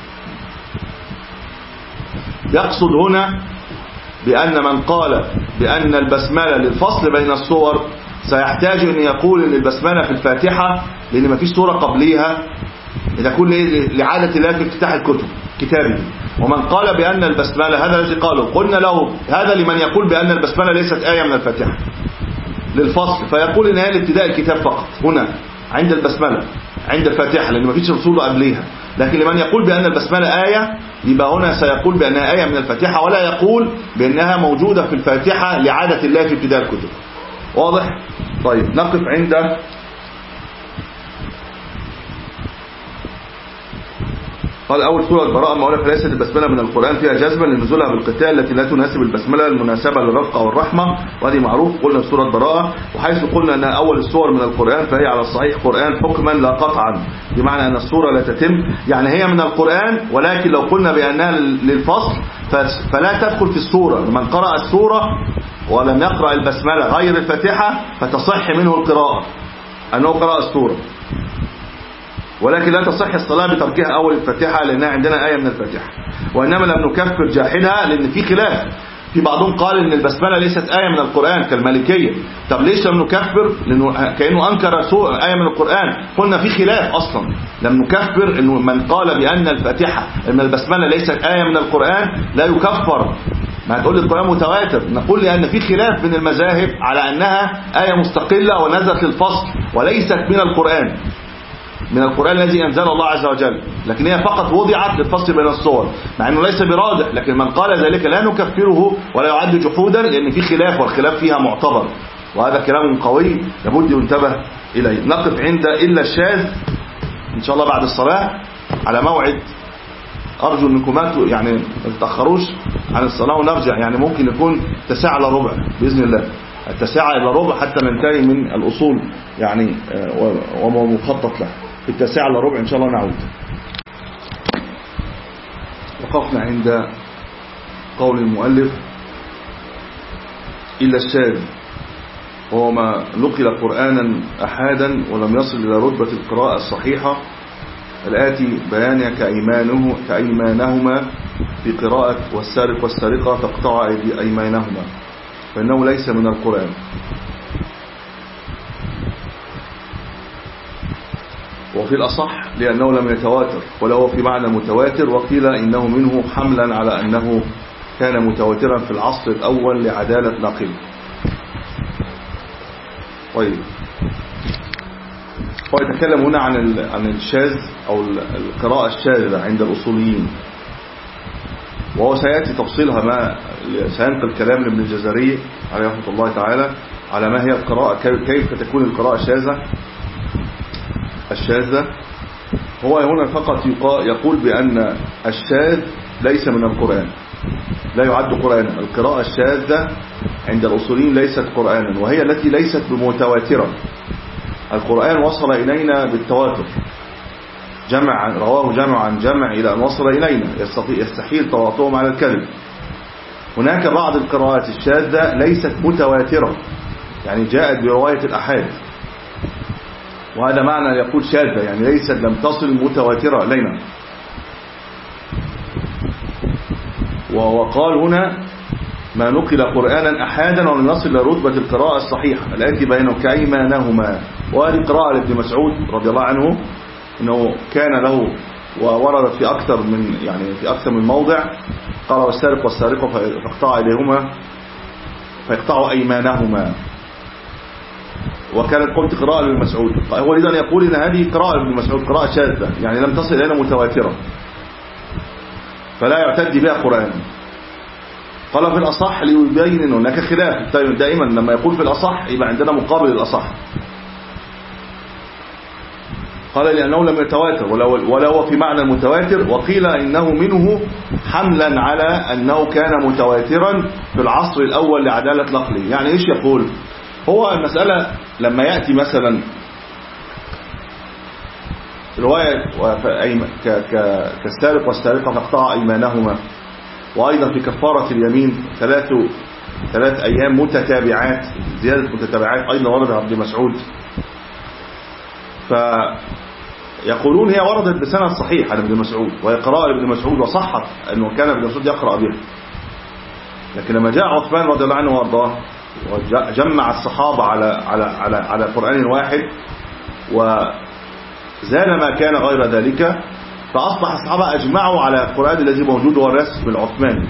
يقصد هنا بأن من قال بأن البسملة للفصل بين الصور سيحتاج أن يقول أن البسملة في الفاتحة لأن مفيش سورة قبليها تكون لعادة الله في افتتاح الكتب كتابه. ومن قال بأن البسملة هذا الذي قاله قلنا له هذا لمن يقول بأن البسملة ليست آية من الفاتحة للفصل، فيقول إن هي لابتداء الكتاب فقط هنا عند البسملة عند الفاتحة لأن مفيش رسول قبليها. لكن لمن يقول بأن البسملة آية يبقى هنا سيقول بأنها آية من الفاتحة، ولا يقول بأنها موجودة في الفاتحة لعادة الله في ابتداء الكتب. واضح؟ طيب نقف عند قال أول سورة براءة مولى فليست البسملة من القرآن فيها جزما لنزولها بالقتال التي لا تناسب البسملة المناسبة للرفقة والرحمة، وهذه معروف قلنا في سورة براءة. وحيث قلنا أنها أول السور من القرآن فهي على الصحيح قرآن حكما لا قطعا، بمعنى أن السورة لا تتم يعني هي من القرآن، ولكن لو قلنا بأنها للفصل فلا تدخل في السورة. من قرأ السورة ولم يقرأ البسملة غير الفاتحة فتصح منه القراءة أنه قرأ السورة، ولكن لا تصح الصلاة بتركها أول الفاتحة لأنها عندنا آية من الفاتحة. وإنما لم نكفر جاحدها لأن في خلاف، في بعضهم قال إن البسملة ليست آية من القرآن كالمالكية. طب ليش لم نكفر؟ لأنه كأنه أنكر آية من القرآن. قلنا في خلاف أصلا، لم نكفر إنه من قال بأن الفاتحة إن البسملة ليست آية من القرآن لا يكفر ما هتقول لي القرآن متواتر، نقول لأن في خلاف بين المذاهب على أنها آية مستقلة ونزلت للفصل وليست من القرآن، من القرآن الذي أنزل الله عز وجل، لكن هي فقط وضعت للفصل بين الصور، مع أنه ليس برادع. لكن من قال ذلك لا نكفره ولا يعد جحودا، لأن في خلاف والخلاف فيها معتبر، وهذا كلام قوي لابد ينتبه إليه. نقف عند إلا الشاذ إن شاء الله بعد الصلاة على موعد. أرجو أنكم يعني ما تتأخروش عن الصلاة ونرجع، يعني ممكن يكون تسعة إلى ربع بإذن الله، التسعة إلى ربع حتى ننتهي من الأصول يعني وما مخطط له. في التسعة إلى ربع إن شاء الله نعود. وقفنا عند قول المؤلف إلا الشاذ، وهو ما نقل قرآنا أحادا ولم يصل إلى رتبة القراءة الصحيحة الآتي بيانها كأيمانه كأيمانهما في قراءة والسارق والسارقة فاقطعوا أيمانهما، فإنه ليس من القرآن. وفي الأصح لأنه لم يتواتر، ولو في معنى متواتر، وقيل إنه منه حملا على أنه كان متواترا في العصر الأول لعدالة نقل. طيب، هو يتكلم هنا عن عن الشاذ أو القراءة الشاذة عند الأصوليين، وهو سيأتي تفصيلها، ما سينقل كلام لابن الجزري عليه رحمة الله تعالى على ما هي القراءة، كيف تكون القراءة الشاذة الشاذة هو هنا فقط يقول بأن الشاذ ليس من القرآن، لا يعد قرآنا. القراءة الشاذة عند الأصوليين ليست قرآنا، وهي التي ليست بمتواترة. القرآن وصل إلينا بالتواتر، جمع رواه جمع عن جمع إلى أن وصل إلينا، يستحيل تواطؤهم على الكذب. هناك بعض القراءات الشاذة ليست متواترة، يعني جاءت برواية الأحاد، وهذا معنى يقول شاذة، يعني ليست لم تصل متواترة إلينا. وقال هنا ما نقل قرآنا أحادا ولم يصل إلى رتبة القراءة الصحيحة التي بينه كأيمانهما. وهذه قراءة لابن مسعود رضي الله عنه، إنه كان له ووردت في أكثر من يعني في أكثر من موضع، قال والسارق والسارقة فاقطعوا إليهما فيقطعوا أيمانهما، وكانت قلت قراءة لابن مسعود. هو إذن يقول إن هذه قراءة لابن مسعود قراءة شاذة، يعني لم تصل إلينا متواترة، فلا يعتد بها قرآن. قال في الأصح ليبين أن هناك خلاف. طيب دائما لما يقول في الأصح يبقى عندنا مقابل الأصح. قال لأنه لم يتواتر ولا هو في معنى المتواتر، وقيل إنه منه حملا على أنه كان متواترا في العصر الأول لعدالة نقله. يعني إيش يقول؟ هو المسألة لما يأتي مثلا رواية كالسارق والسارقة فاقطعوا أيمانهما، وأيضا في كفارة اليمين ثلاث ثلاث أيام متتابعات، زيادة متتابعات أيضا وردها ابن مسعود، فيقولون هي وردت بسند صحيح عن ابن مسعود، وهي قراءة لابن مسعود وصحت أنه كان ابن مسعود يقرأ بها. لكن لما جاء عثمان رضي الله عنه وارضاه وجمع الصحابة على على على على قرآن واحد وزال ما كان غير ذلك، فأصبح الصحابة أجمعوا على القرآن الذي موجود هو الرسم العثماني.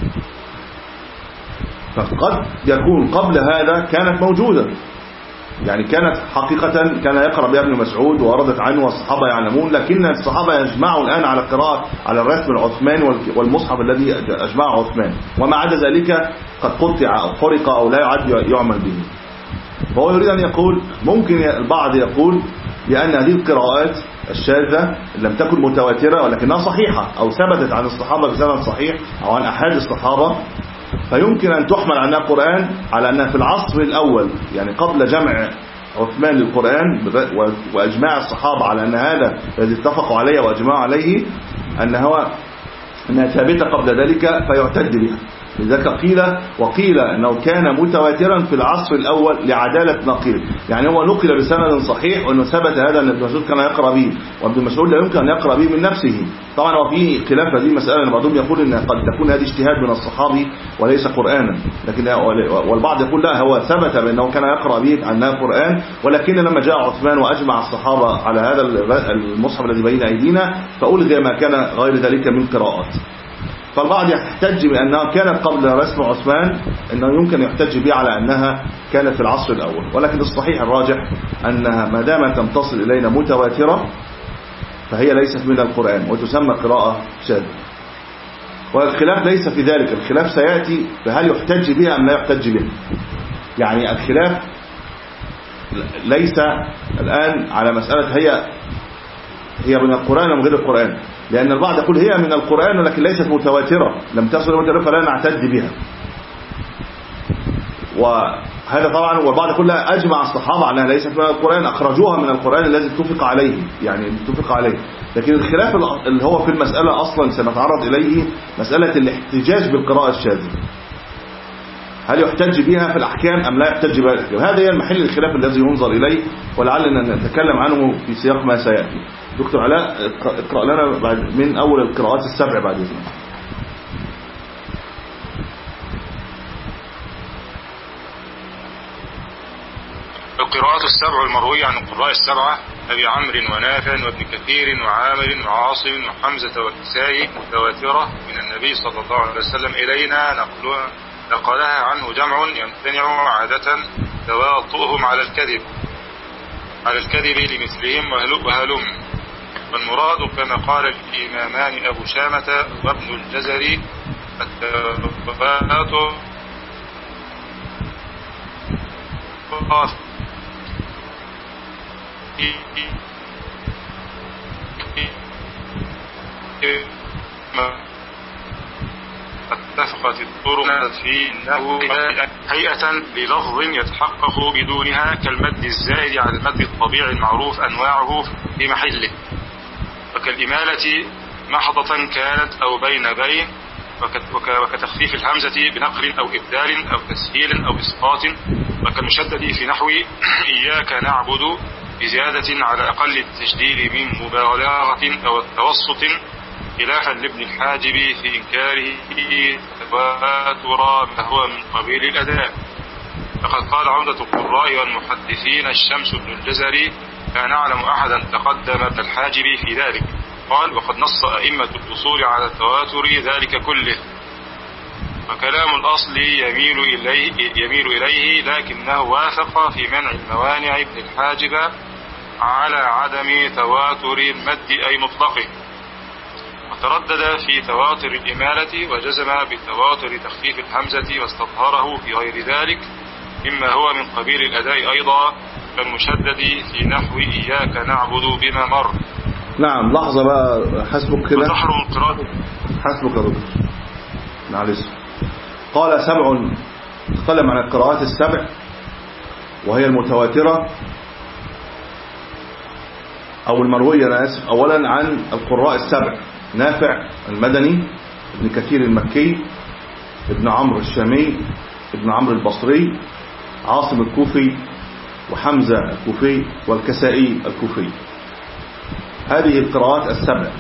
فقد يكون قبل هذا كانت موجودة، يعني كانت حقيقة كان يقرأ بها ابن مسعود ووردت عنه والصحابة يعلمون، لكن الصحابة يجمعوا الآن على القراءة على الرسم العثماني والمصحف الذي أجمعه عثمان، وما عدا ذلك قد قطع أو حرق أو لا يعد يعمل به. فهو يريد أن يقول ممكن البعض يقول بأن هذه القراءات الشاذة لم تكن متواترة ولكنها صحيحة أو ثبتت عن الصحابة بسند صحيح أو عن أحد الصحابة، فيمكن أن تحمل عنها القرآن على أنها في العصر الأول، يعني قبل جمع عثمان للقرآن وأجماع الصحابة على أن هذا الذي اتفقوا عليه وأجمعوا عليه أنها أنها ثابتة قبل ذلك فيعتد بها. لذلك قيل وقيل أنه كان متواترا في العصر الأول لعدالة نقل، يعني هو نقل بسند صحيح وأنه ثبت هذا أن ابن مسعود كان يقرأ به، وابن مسعود لا يمكن أن يقرأ به من نفسه. طبعا وفي خلاف هذه المسألة، أن بعضهم يقول أن قد تكون هذه اجتهاد من الصحابي وليس قرآنا، لكن والبعض يقول لا، هو ثبت بأنه كان يقرأ به أنها قرآن، ولكن لما جاء عثمان وأجمع الصحابة على هذا المصحف الذي بين أيدينا فألغي ما كان غير ذلك من قراءات. فالبعض يحتج بأنها كانت قبل رسم عثمان، أنه يمكن يحتج بها على أنها كانت في العصر الأول، ولكن الصحيح الراجح أنها ما دامت لم تصل إلينا متواترة فهي ليست من القرآن وتسمى قراءة شاذة. والخلاف ليس في ذلك، الخلاف سيأتي فهل يحتج بها أم لا يحتج بها. يعني الخلاف ليس الآن على مسألة هي هي من القرآن أم غير القرآن، لأن البعض يقول هي من القرآن ولكن ليست متواترة، لم تصل متواترة فلا نعتد بها. وهذا طبعا، والبعض يقول لا، أجمع الصحابة أنها ليست من القرآن، أخرجوها من القرآن الذي اتفق عليه، يعني اتفق عليه. لكن الخلاف اللي هو في المسألة أصلا سنتعرض إليه مسألة الاحتجاج بالقراءة الشاذة، هل يحتج بها في الأحكام أم لا يحتج بها في الأحكام. هذا هي المحل الخلاف الذي ينظر إليه، ولعلنا نتكلم عنه في سياق ما سيأتي. دكتور علاء اقرأ لنا بعد من أول القراءات السبع بعد إذنك. القراءات السبع المروية عن القراء السبعة أبي عمرو ونافع وابن كثير وعامر وعاصم وحمزة والكسائي متواترة من النبي صلى الله عليه وسلم إلينا نقلها نقلها عنه جمع يمتنع عادة تواطؤهم على الكذب على الكذب لمثلهم وهلم. والمراد كما قال الإمامان أبو شامة وابن الجزري التواتر اتفقت الطرق في انه هيئة للفظ يتحقق بدونها كالمد الزائد على المد الطبيعي المعروف انواعه في محله، وكالإمالة محضة كانت او بين بين، وكتخفيف الهمزة بنقل او ابدال او تسهيل او اسقاط، وكالمشدد في نحو اياك نعبد بزيادة على اقل التشديد من مبالغة او التوسط، خلافا لابن الحاجب في إنكاره تواتر ما هو من قبيل الأداء. فقد قال عمدة القراء والمحدثين الشمس بن الجزري لا نعلم أحدا تقدم ابن الحاجب في ذلك. قال وقد نص أئمة الأصول على التواتر ذلك كله، وكلام الأصل يميل إليه, يميل إليه لكنه وافق في منع الموانع ابن الحاجب على عدم تواتر المد أي مطلقه، وتردد في تواتر الإمالة وجزم بتواتر تخفيف الحمزة واستظهره في غير ذلك مما هو من قبيل الأداء أيضا كالمشدد في نحو إياك نعبد بما مر. نعم لحظة بقى، حسبك كده، وتحرم القراءة. حسبك يا دكتور معلش. قال سبع، تكلم عن القراءات السبع وهي المتواترة أو المروية، أنا آسف، أولا عن القراء السبع: نافع المدني، ابن كثير المكي، ابن عمرو الشامي، ابن عمرو البصري، عاصم الكوفي، وحمزة الكوفي، والكسائي الكوفي. هذه القراءات السبع.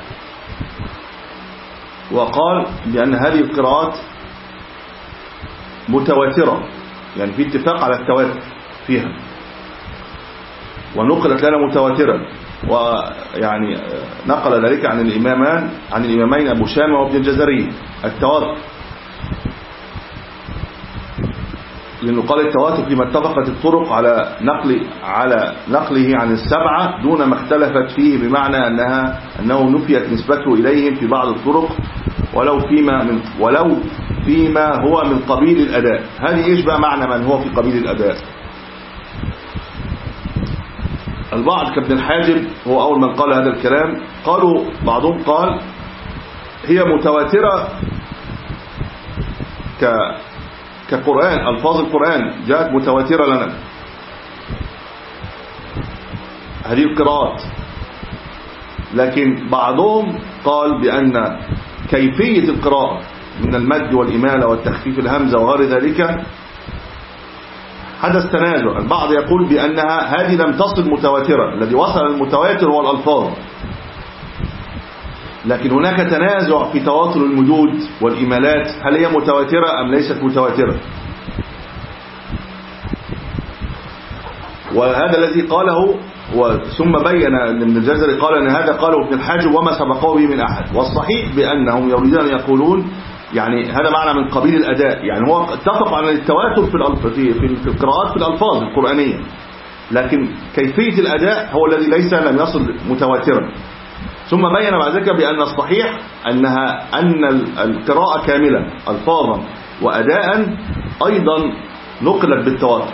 وقال بأن هذه القراءات متواترة، يعني في اتفاق على التواتر فيها، ونقلت لنا متواترة، ويعني نقل ذلك عن الإمامان عن الإمامين أبو شامة وابن الجزري التواتر، لأنه قال التواتر فيما اتفقت الطرق على نقل على نقله عن السبعة دون ما اختلفت فيه، بمعنى أنها أنه نفيت نسبته إليهم في بعض الطرق ولو فيما من ولو فيما هو من قبيل الأداء. هذه إيش بقى معنى من هو في قبيل الأداء؟ البعض كابن الحاجب هو أول من قال هذا الكلام، قالوا بعضهم قال هي متواترة ك كقرآن، ألفاظ القرآن جاءت متواترة لنا هذه القراءات، لكن بعضهم قال بأن كيفية القراءة من المد والإمالة والتخفيف الهمزة وغير ذلك حدث تنازع. البعض يقول بأنها هذه لم تصل متواترة، الذي وصل المتواتر هو الألفاظ، لكن هناك تنازع في تواتر المدود والإمالات، هل هي متواترة أم ليست متواترة؟ وهذا الذي قاله ثم بين أن ابن الجزري قال أن هذا قاله ابن الحاجب وما سبقه به من أحد. والصحيح بأنهم يريدون أن يقولون يعني هذا معنى من قبيل الأداء، يعني هو اتفق على التواتر في في في القراءات في الألفاظ القرآنية، لكن كيفية الأداء هو الذي ليس لم يصل متواترا. ثم بين بعد ذلك بأن الصحيح أنها أن القراءة كاملة ألفاظا وأداء أيضا نقلت بالتواتر.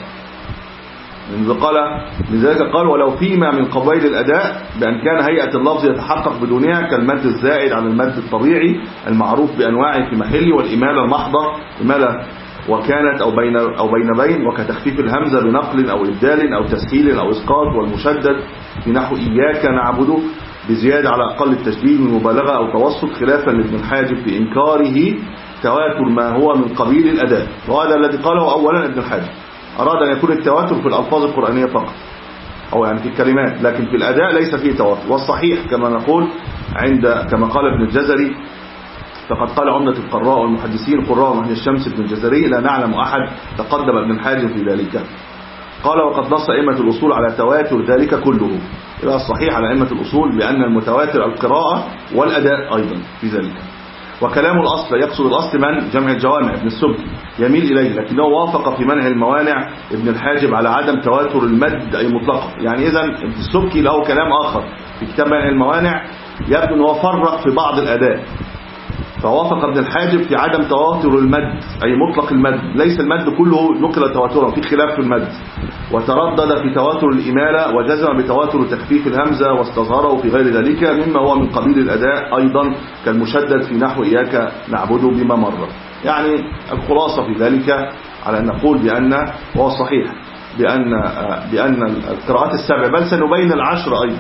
لذلك قال ولو فيما من قبيل الأداء بأن كان هيئة اللفظ يتحقق بدونها كالمد الزائد عن المد الطبيعي المعروف بأنواعه في محله، والإمالة المحضة إمالة وكانت أو بين أو بين بين، وكتخفيف الهمزة بنقل أو إبدال أو تسهيل أو إسقاط، والمشدد في نحو إياك نعبد بزيادة على أقل التشديد من مبالغة أو توسط، خلافا لابن الحاجب في إنكاره تواتر ما هو من قبيل الأداء. وهذا الذي قاله أولا ابن الحاجب، أراد أن يكون التواتر في الألفاظ القرآنية فقط، أو يعني في الكلمات، لكن في الأداء ليس فيه تواتر. والصحيح كما نقول عند كما قال ابن الجزري، فقد قال عمدة القراء والمحدثين قراء أهل الشمس ابن الجزري لا نعلم أحد تقدم ابن الحاجب في ذلك. قال وقد نص أئمة الأصول على تواتر ذلك كله. يبقى الصحيح على أئمة الأصول بأن المتواتر القراءة والأداء أيضا في ذلك. وكلام الأصل يقصد الأصل من جمع الجوامع ابن السبكي يميل إليه، لكنه وافق في منع الموانع ابن الحاجب على عدم تواتر المد أي مطلقا. يعني إذن ابن السبكي له كلام آخر في كتاب منع الموانع، يبدو أنه فرق في بعض الأداء، فوافق ابن الحاجب في عدم تواتر المد أي مطلق المد، ليس المد كله نقل تواترا، في خلاف في المد، وتردد في تواتر الإمالة وجزم بتواتر تخفيف الهمزة واستظهره في غير ذلك مما هو من قبيل الأداء أيضا كالمشدد في نحو إياك نعبد بما مر. يعني الخلاصة في ذلك على أن نقول بأن وهو صحيح بأن بأن القراءات السبع، بل سنبين العشر أيضا،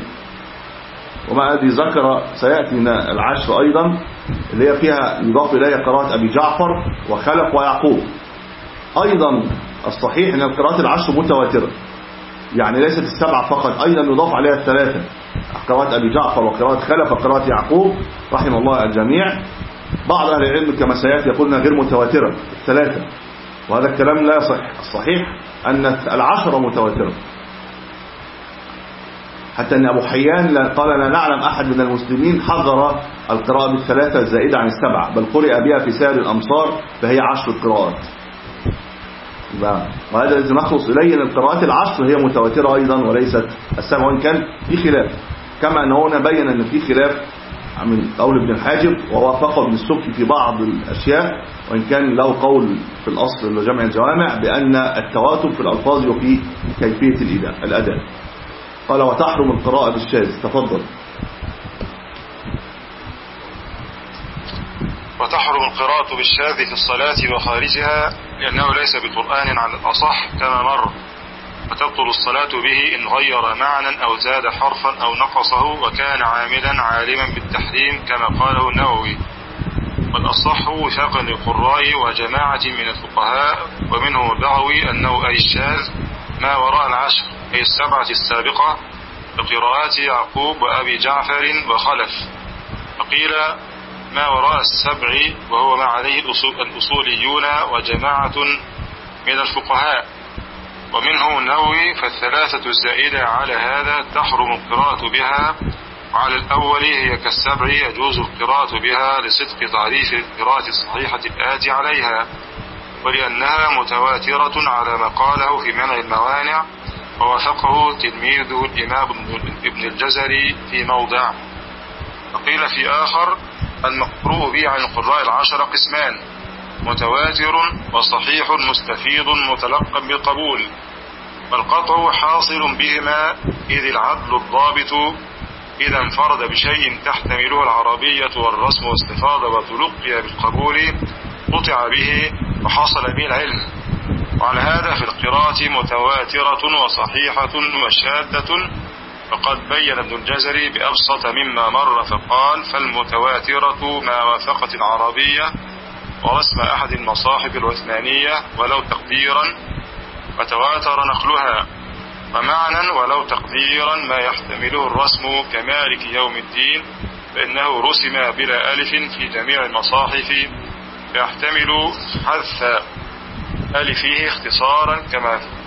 وما الذي ذكر سيأتينا العشر أيضا اللي هي فيها يضاف إليها قراءة أبي جعفر وخلف ويعقوب. أيضا الصحيح أن القراءات العشر متواترة، يعني ليست السبعة فقط، أيضا يضاف عليها الثلاثة، قراءة أبي جعفر وقراءة خلف وقراءة يعقوب رحم الله الجميع. بعض أهل العلم كما سيأتي يقولون غير متواترة الثلاثة، وهذا الكلام لا يصح. الصحيح أن العشر متواترة، حتى أن أبو حيان قال لا نعلم أحد من المسلمين حضر القراءة بالثلاثة الزائدة عن السبعة، بل قرئ بها في سائر الأمصار فهي عشر قراءات. وهذا الذي نخلص إليه أن القراءات العشر هي متواترة أيضا وليست السبعة، وإن كان في خلاف، كما أنه هنا بين أن في خلاف من قول ابن الحاجب ووافقه ابن السبكي في بعض الأشياء، وإن كان له قول في الأصل اللي جمع الجوامع بأن التواتر في الألفاظ وفي كيفية الأداء. قال وتحرم القراءة بالشاذ. تفضل. وتحرم القراءة بالشاذ في الصلاة وخارجها لأنه ليس بقرآن على الأصح كما مر، وتبطل الصلاة به إن غير معنى أو زاد حرفا أو نقصه وكان عامدا عالما بالتحريم كما قاله النووي. والأصح وفاقا للقراء وجماعة من الفقهاء ومنهم البغوي أنه أي الشاذ ما وراء العشر أي السبعة السابقة بقراءات يعقوب وأبي جعفر وخلف. فقيل ما وراء السبع وهو ما عليه الأصوليون وجماعة من الفقهاء ومنهم النووي، فالثلاثة الزائدة على هذا تحرم القراءة بها، وعلى الأول هي كالسبع يجوز القراءة بها لصدق تعريف القراءة الصحيحة الآتي عليها، ولأنها متواترة على ما قاله في منع الموانع، ووافقه تلميذه الإمام ابن الجزري في موضع. وقيل في آخر المقروء به عن القراء العشر قسمان: متواتر وصحيح مستفيض متلقى بالقبول، والقطع حاصل بهما إذ العدل الضابط إذا انفرد بشيء تحتمله العربية والرسم واستفاض وتلقي بالقبول قطع به وحصل به العلم. وعلى هذا في القراءة متواترة وصحيحة وشاذة، فقد بين ابن الجزري بأبسط مما مر فقال: فالمتواترة ما وافقت العربية ورسم أحد المصاحف العثمانية ولو تقديرا، وتواتر نقلها، ومعنى ولو تقديرا ما يحتمله الرسم كمالك يوم الدين، فإنه رسم بلا ألف في جميع المصاحف، فيحتمل حذف ألفه اختصارا كما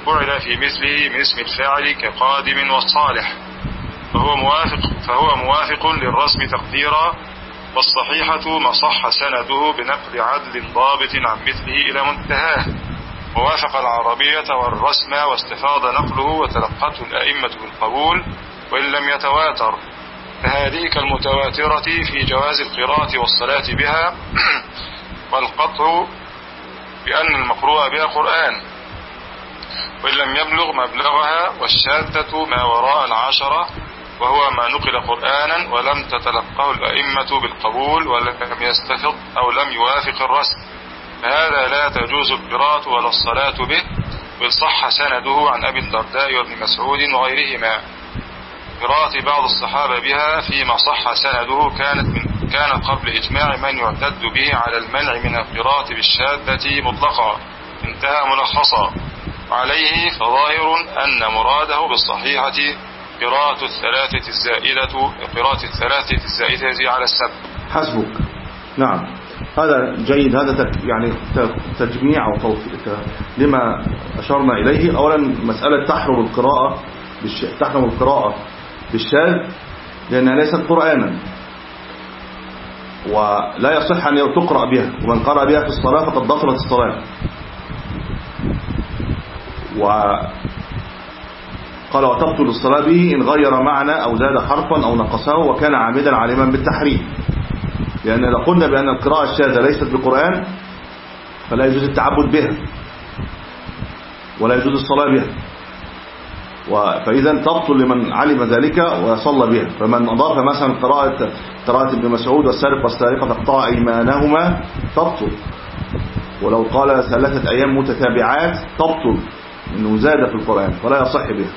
فعل في مثله من اسم الفاعل كقادم والصالح، فهو موافق فهو موافق للرسم تقديرا، والصحيحة ما صح سنده بنقل عدل ضابط عن مثله إلى منتهاه، ووافق العربية والرسم واستفاض نقله وتلقته الأئمة بالقبول وإن لم يتواتر، فهذه كالمتواترة في جواز القراءة والصلاة بها، والقطع بأن المقروء بها قرآن وإن لم يبلغ مبلغها، والشاذة ما وراء العشرة وهو ما نقل قرآنا ولم تتلقه الأئمة بالقبول ولم يستفض أو لم يوافق الرسم، فهذا لا تجوز القراءة ولا الصلاة به، بل صح سنده عن أبي الدرداء وابن مسعود وغيرهما. قراءة بعض الصحابة بها فيما صح سنده كانت من كانت قبل إجماع من يعتد به على المنع من القراءة بالشاذة مطلقا، انتهى ملخصا. عليه فظاهر أن مراده بالصحيحة قراءة الثلاثة الزائدة قراءة الثلاثة الزائدة على السبع. حسبك. نعم، هذا جيد، هذا يعني تجميع وتوفيق لما أشرنا إليه. أولا مسألة تحرم القراءة بالش... تحرم القراءة بالشاذ لأنها ليست قرآنا ولا يصح أن تقرأ بها، ومن قرأ بها في الصلاة فقد بطلت الصلاة. وقال وتبطل الصلاة به إن غير معنى أو زاد حرفا أو نقصه وكان عامدا عالما بالتحريم، لأن لو قلنا بأن القراءة الشاذة ليست بقرآن فلا يجوز التعبد بها ولا يجوز الصلاة بها، فإذا تبطل لمن علم ذلك وصلى بها. فمن أضاف مثلا قراءة قراءة ابن مسعود والسارق والسارقة تقطع أيمانهما تبطل، ولو قال ثلاثة أيام متتابعات تبطل، إنه زاد في القرآن فلا يصح بها.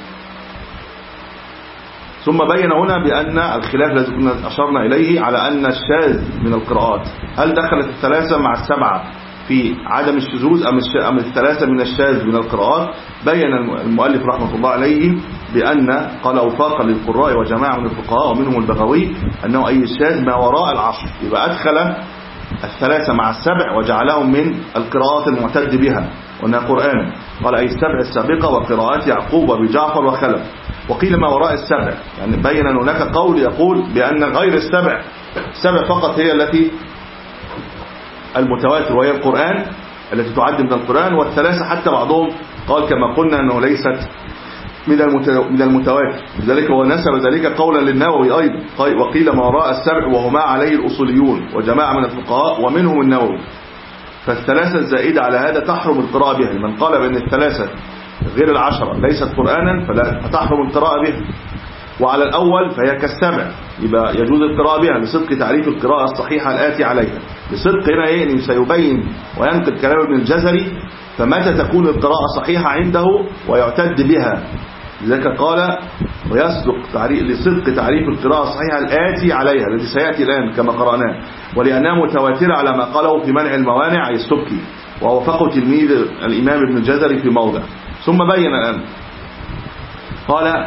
ثم بين هنا بأن الخلاف الذي كنا أشرنا إليه على أن الشاذ من القراءات هل دخلت الثلاثة مع السبعة في عدم الشذوذ أم الثلاثة من الشاذ من القراءات. بين المؤلف رحمة الله عليه بأن قال وفاقا للقراء وجماعة من الفقهاء ومنهم البغوي أنه أي الشاذ ما وراء العشر، يبقى أدخل الثلاثة مع السبع وجعلهم من القراءات المعتد بها وأنها قرآن. قال أي السبع السابقة وقراءات يعقوب وبجعفر وخلف. وقيل ما وراء السبع، يعني بين أن هناك قول يقول بأن غير السبع السبع فقط هي التي المتواتر وهي القرآن التي تعد من القرآن، والثلاثة حتى بعضهم قال كما قلنا أنه ليست من المتواتر، لذلك هو نسب ذلك قولا للنووي أيضا. وقيل ما وراء السبع وهما عليه الأصوليون وجماعة من الفقهاء ومنهم النووي. فالثلاثة الزائدة على هذا تحرم القراءة بها، من قال بأن الثلاثة غير العشرة ليست قرآنا فلا تحرم القراءة بها. وعلى الأول فهي كالسبع، يبقى يجوز القراءة بها لصدق تعريف القراءة الصحيحة الآتي عليها. لصدق هنا يعني سيبين وينقل كلام ابن الجزري فمتى تكون القراءة صحيحة عنده ويعتد بها، لذلك قال ويصدق تعريف لصدق تعريف القراءة الصحيحة الآتي عليها التي سيأتي الآن كما قرأناه، ولأنها متواترة على ما قاله في منع الموانع أي السبكي، ووافقه تلميذ الإمام ابن الجزري في موضع. ثم بين الآن قال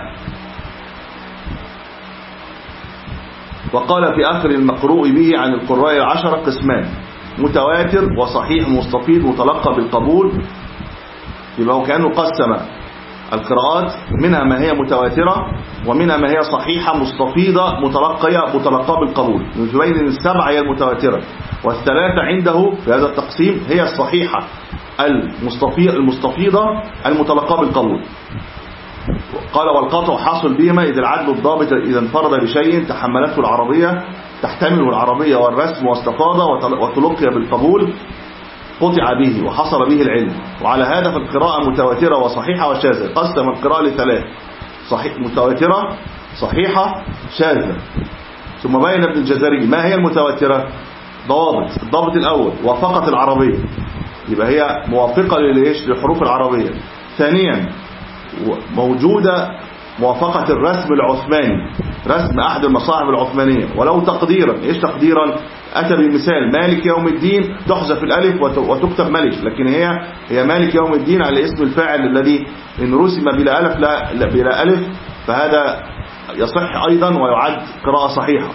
وقال في أثر المقروء به عن القراء العشرة قسمان: متواتر وصحيح مستفيض متلقى بالقبول. يبقى كأنه قسم القراءات منها ما هي متواترة ومنها ما هي صحيحة مستفيضة متلقية متلقى بالقبول. يبين أن السبعة هي المتواترة والثلاثة عنده في هذا التقسيم هي الصحيحة المستفيضة المتلقى بالقبول. قال والقطع حاصل بهما إذا العدل الضابط إذا انفرد بشيء تحملته العربية تحتمله العربية والرسم واستفاض وتلقي بالقبول قطع به وحصل به العلم. وعلى هذا فالقراءة متواترة وصحيحة وشاذة. قسم القراءة لثلاث: صحيح متواترة، صحيحة، شاذة. ثم بين ابن الجزري ما هي المتواترة؟ ضوابط. الضابط الأول وافقت العربية، يبقى هي موافقة للحروف العربية. ثانيا موجودة موافقة الرسم العثماني، رسم أحد المصاحف العثمانية، ولو تقديرا. إيش تقديرا؟ أتى بمثال مالك يوم الدين تحذف الألف وتكتب ملك، لكن هي هي مالك يوم الدين على اسم الفاعل الذي إن رسم بلا ألف لا بلا ألف فهذا يصح أيضا ويعد قراءة صحيحة.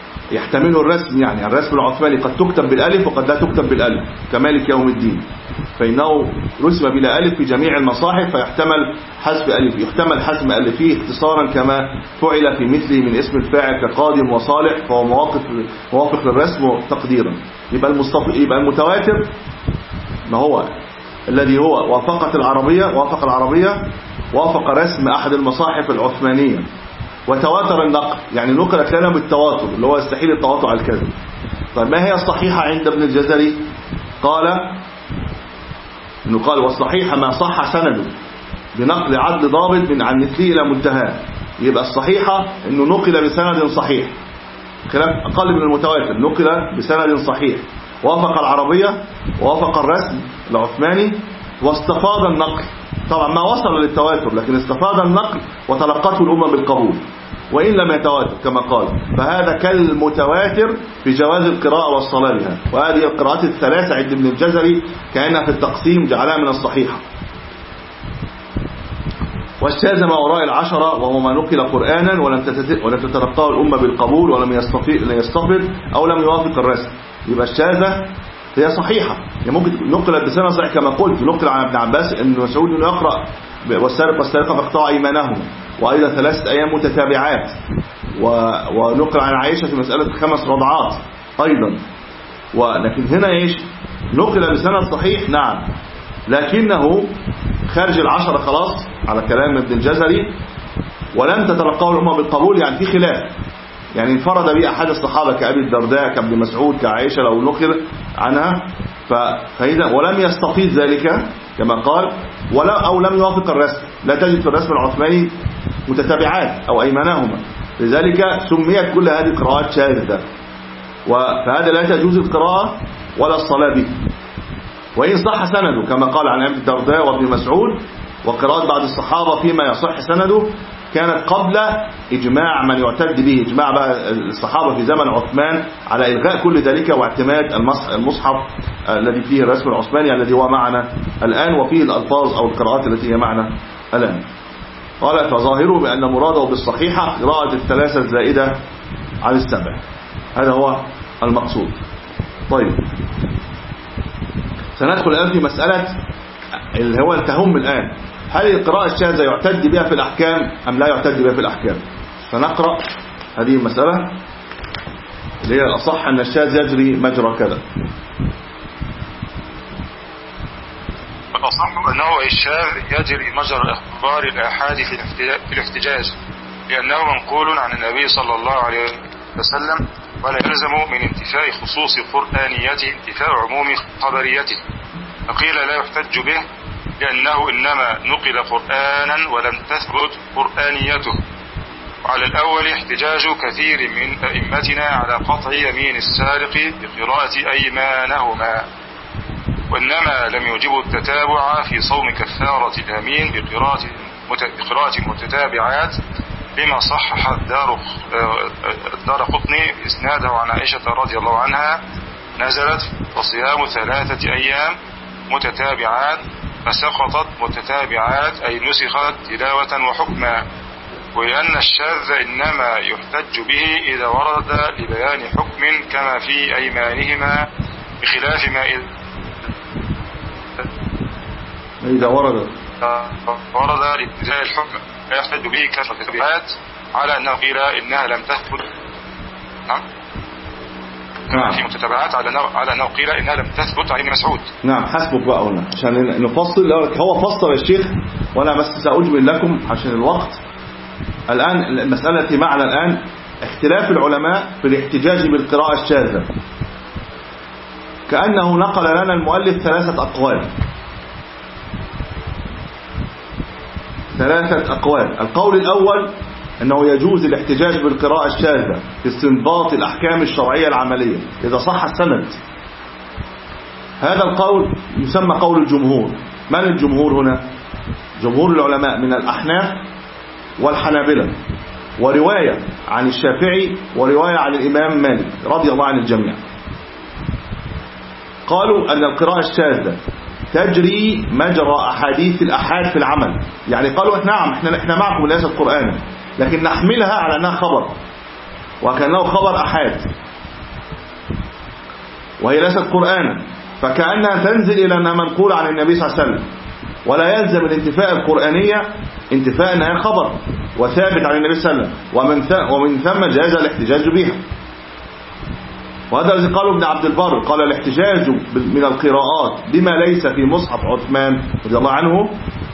يحتمله الرسم، يعني الرسم العثماني قد تكتب بالألف وقد لا تكتب بالألف كمالك يوم الدين. فإنه رسم بلا ألف في جميع المصاحف فيحتمل حذف ألف، يحتمل حذف ألفيه اختصارا كما فعل في مثله من اسم الفاعل كقادم وصالح، فهو مواقف موافق للرسم تقديرا. يبقى المستف... يبقى المتواتر ما هو الذي هو وافقت العربية وافق العربية وافق رسم أحد المصاحف العثمانية وتواتر النقل، يعني نقلت لنا بالتواتر اللي هو يستحيل التواتر على الكذب. طيب ما هي الصحيحة عند ابن الجزري؟ قال انه قال والصحيح ما صح سنده بنقل عدل ضابط من عن مثله الى منتهى. يبقى الصحيحة انه نقل بسند صحيح خلاف اقل من المتواتر، نقل بسند صحيح وافق العربية وافق الرسم العثماني واستفاض النقل. طبعا ما وصل للتواتر لكن استفاض النقل وتلقته الأمة بالقبول وإن لم يتواتر كما قال، فهذا كالمتواتر في جواز القراءة والصلاة بها. وهذه القراءات الثلاثة عند ابن الجزري كأنها في التقسيم جعلها من الصحيحة. والشاذ ما وراء العشرة وهو ما نقل قرآنا ولم تتلقاه الأمة بالقبول ولم يستفض أو لم يوافق الرسم. يبقى الشاذة هي صحيحة، يعني ممكن نقلت بسنة صحيح كما قلت، نقل عن ابن عباس أن مسعود انه يقرأ والسارق والسارقة فاقطعوا أيمانهم وأيضا ثلاثة أيام متتابعات، ونقل عن عائشة في مسألة خمس رضعات أيضا. ولكن هنا إيش نقل بسنة صحيح نعم، لكنه خارج العشرة خلاص على كلام ابن الجزري ولم تتلقاه الأمة بالقبول، يعني في خلاف، يعني انفرد به أحد الصحابة كأبي الدرداء كابن مسعود كعائشة لو نقل عنها، فإذا ولم يستفيد ذلك كما قال ولا أو لم يوافق الرسم، لا تجد في الرسم العثماني متتابعات أو أيمانهما، لذلك سميت كل هذه القراءات شاذة، فهذا لا تجوز القراءة ولا الصلاة به. وإن صح سنده كما قال عن أبي الدرداء وابن مسعود وقراءات بعض الصحابة فيما يصح سنده كانت قبل إجماع من يعتد به، إجماع بقى الصحابة في زمن عثمان على إلغاء كل ذلك واعتماد المصحف الذي فيه الرسم العثماني الذي هو معنا الآن وفيه الألفاظ أو القراءات التي هي معنا الآن. قال فظاهره بأن مراده بالصحيحة قراءة الثلاثة الزائدة على السبع، هذا هو المقصود. طيب سندخل الآن في مسألة اللي هو التهم الآن، هل القراءة الشاذة يعتد بها في الأحكام أم لا يعتد بها في الأحكام؟ فنقرأ هذه المسألة اللي هي الأصح أن الشاذ يجري مجرى كذا. الأصح أنه الشاذ يجري مجرى أخبار الآحاد في الاحتجاج، لأنه منقول عن النبي صلى الله عليه وسلم، ولا يلزم من انتفاء خصوص قرآنيته انتفاء عموم خبريته. فقيل لا يحتج به لأنه إنما نقل قرآنا ولم تثبت قرآنيته. وعلى الأول احتجاج كثير من أئمتنا على قطع يمين السارق بقراءة أيمانهما، وإنما لم يجبوا التتابع في صوم كفارة اليمين بقراءة بقراءة متتابعات، لما صحح الدار الدار قطني إسناده عن عائشة رضي الله عنها نزلت وصيام ثلاثة أيام متتابعات فسقطت متتابعات أي نسخت تلاوة وحكما. ولأن الشاذ إنما يحتج به إذا ورد لبيان حكم كما في أيمانهما، بخلاف ما إذا ورد ورد لابتداء الحكم لا يحتج به كالمتتابعات على أنه قيل إنها لم تثبت. نعم نعم في متتابعات على على أنه قيل إنها لم تثبت عن ابن مسعود. نعم حسبك بقى هنا عشان نفصل. هو فصل الشيخ وأنا بس سأجمل لكم عشان الوقت. الآن المسألة التي معنا الآن اختلاف العلماء في الاحتجاج بالقراءة الشاذة، كأنه نقل لنا المؤلف ثلاثة أقوال ثلاثة أقوال. القول الأول أنه يجوز الاحتجاج بالقراءة الشاذة في استنباط الأحكام الشرعية العملية إذا صح السند. هذا القول يسمى قول الجمهور. من الجمهور هنا؟ جمهور العلماء من الأحناف والحنابلة، ورواية عن الشافعي ورواية عن الإمام مالك رضي الله عن الجميع. قالوا أن القراءة الشاذة تجري مجرى أحاديث الأحاد في العمل، يعني قالوا نعم احنا احنا معكم ليست قرآن لكن نحملها على أنها خبر وكأنه خبر أحاد وهي ليست قرآن، فكأنها تنزل إلى أنها منقولة عن النبي صلى الله عليه وسلم، ولا يلزم الانتفاء القرآنية انتفاء أنها خبر وثابت عن النبي صلى الله عليه وسلم، ومن ومن ثم جاز الاحتجاج بها. وهذا الذي قاله ابن عبد البر، قال الاحتجاج من القراءات بما ليس في مصحف عثمان رضي الله عنه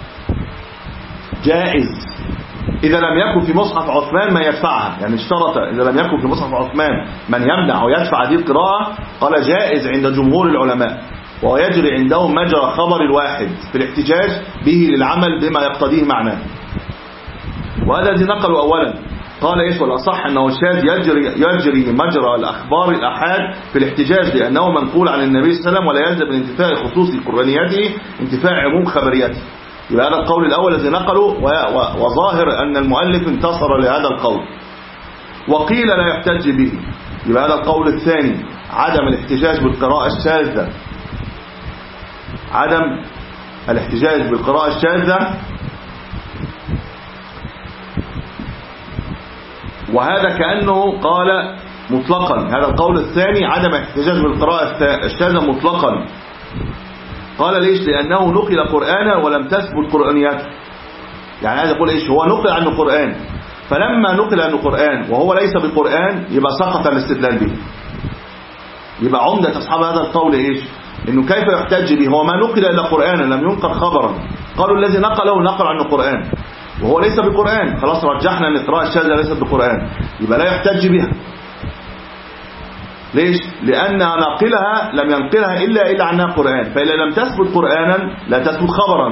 جائز إذا لم يكن في مصحف عثمان ما يدفعها، يعني اشترط إذا لم يكن في مصحف عثمان من يمنع ويدفع هذه القراءة، قال جائز عند جمهور العلماء، ويجري عندهم مجرى خبر الواحد في الاحتجاج به للعمل بما يقتضيه معناه. وهذا الذي نقلوا أولا، قال إيش والأصح أنه الشاذ يجري, يجري مجرى الأخبار الأحاد في الاحتجاج لأنه منقول عن النبي صلى الله عليه وسلم، ولا يلزم من انتفاء خصوص قرآنيته انتفاء عموم خبريته. يبقى هذا القول الأول الذي نقله، وظاهر أن المؤلف انتصر لهذا القول. وقيل لا يحتج به، يبقى هذا القول الثاني عدم الاحتجاج بالقراءة الشاذة، عدم الاحتجاج بالقراءة الشاذة. وهذا كأنه قال مطلقا، هذا القول الثاني عدم الاحتجاج بالقراءة الشاذة مطلقا. قال ليش؟ لأنه نقل قرآنا ولم تثبت قرآنيته. يعني هذا يقول إيش؟ هو نقل عنه قرآن، فلما نقل عنه قرآن وهو ليس بقرآن يبقى سقط الاستدلال به. يبقى عمدة أصحاب هذا القول إيش؟ إنه كيف يحتج به؟ هو ما نقل إلا قرآنا لم ينقل خبرا. قالوا الذي نقله نقل عنه قرآن وهو ليس بقرآن، خلاص رجحنا أن القراءة الشاذة ليست بقرآن، يبقى لا يحتج بها. ليش؟ لأن ناقلها لم ينقلها إلا إلا عنها قرآن، فإذا لم تثبت قرآنا لا تثبت خبرا،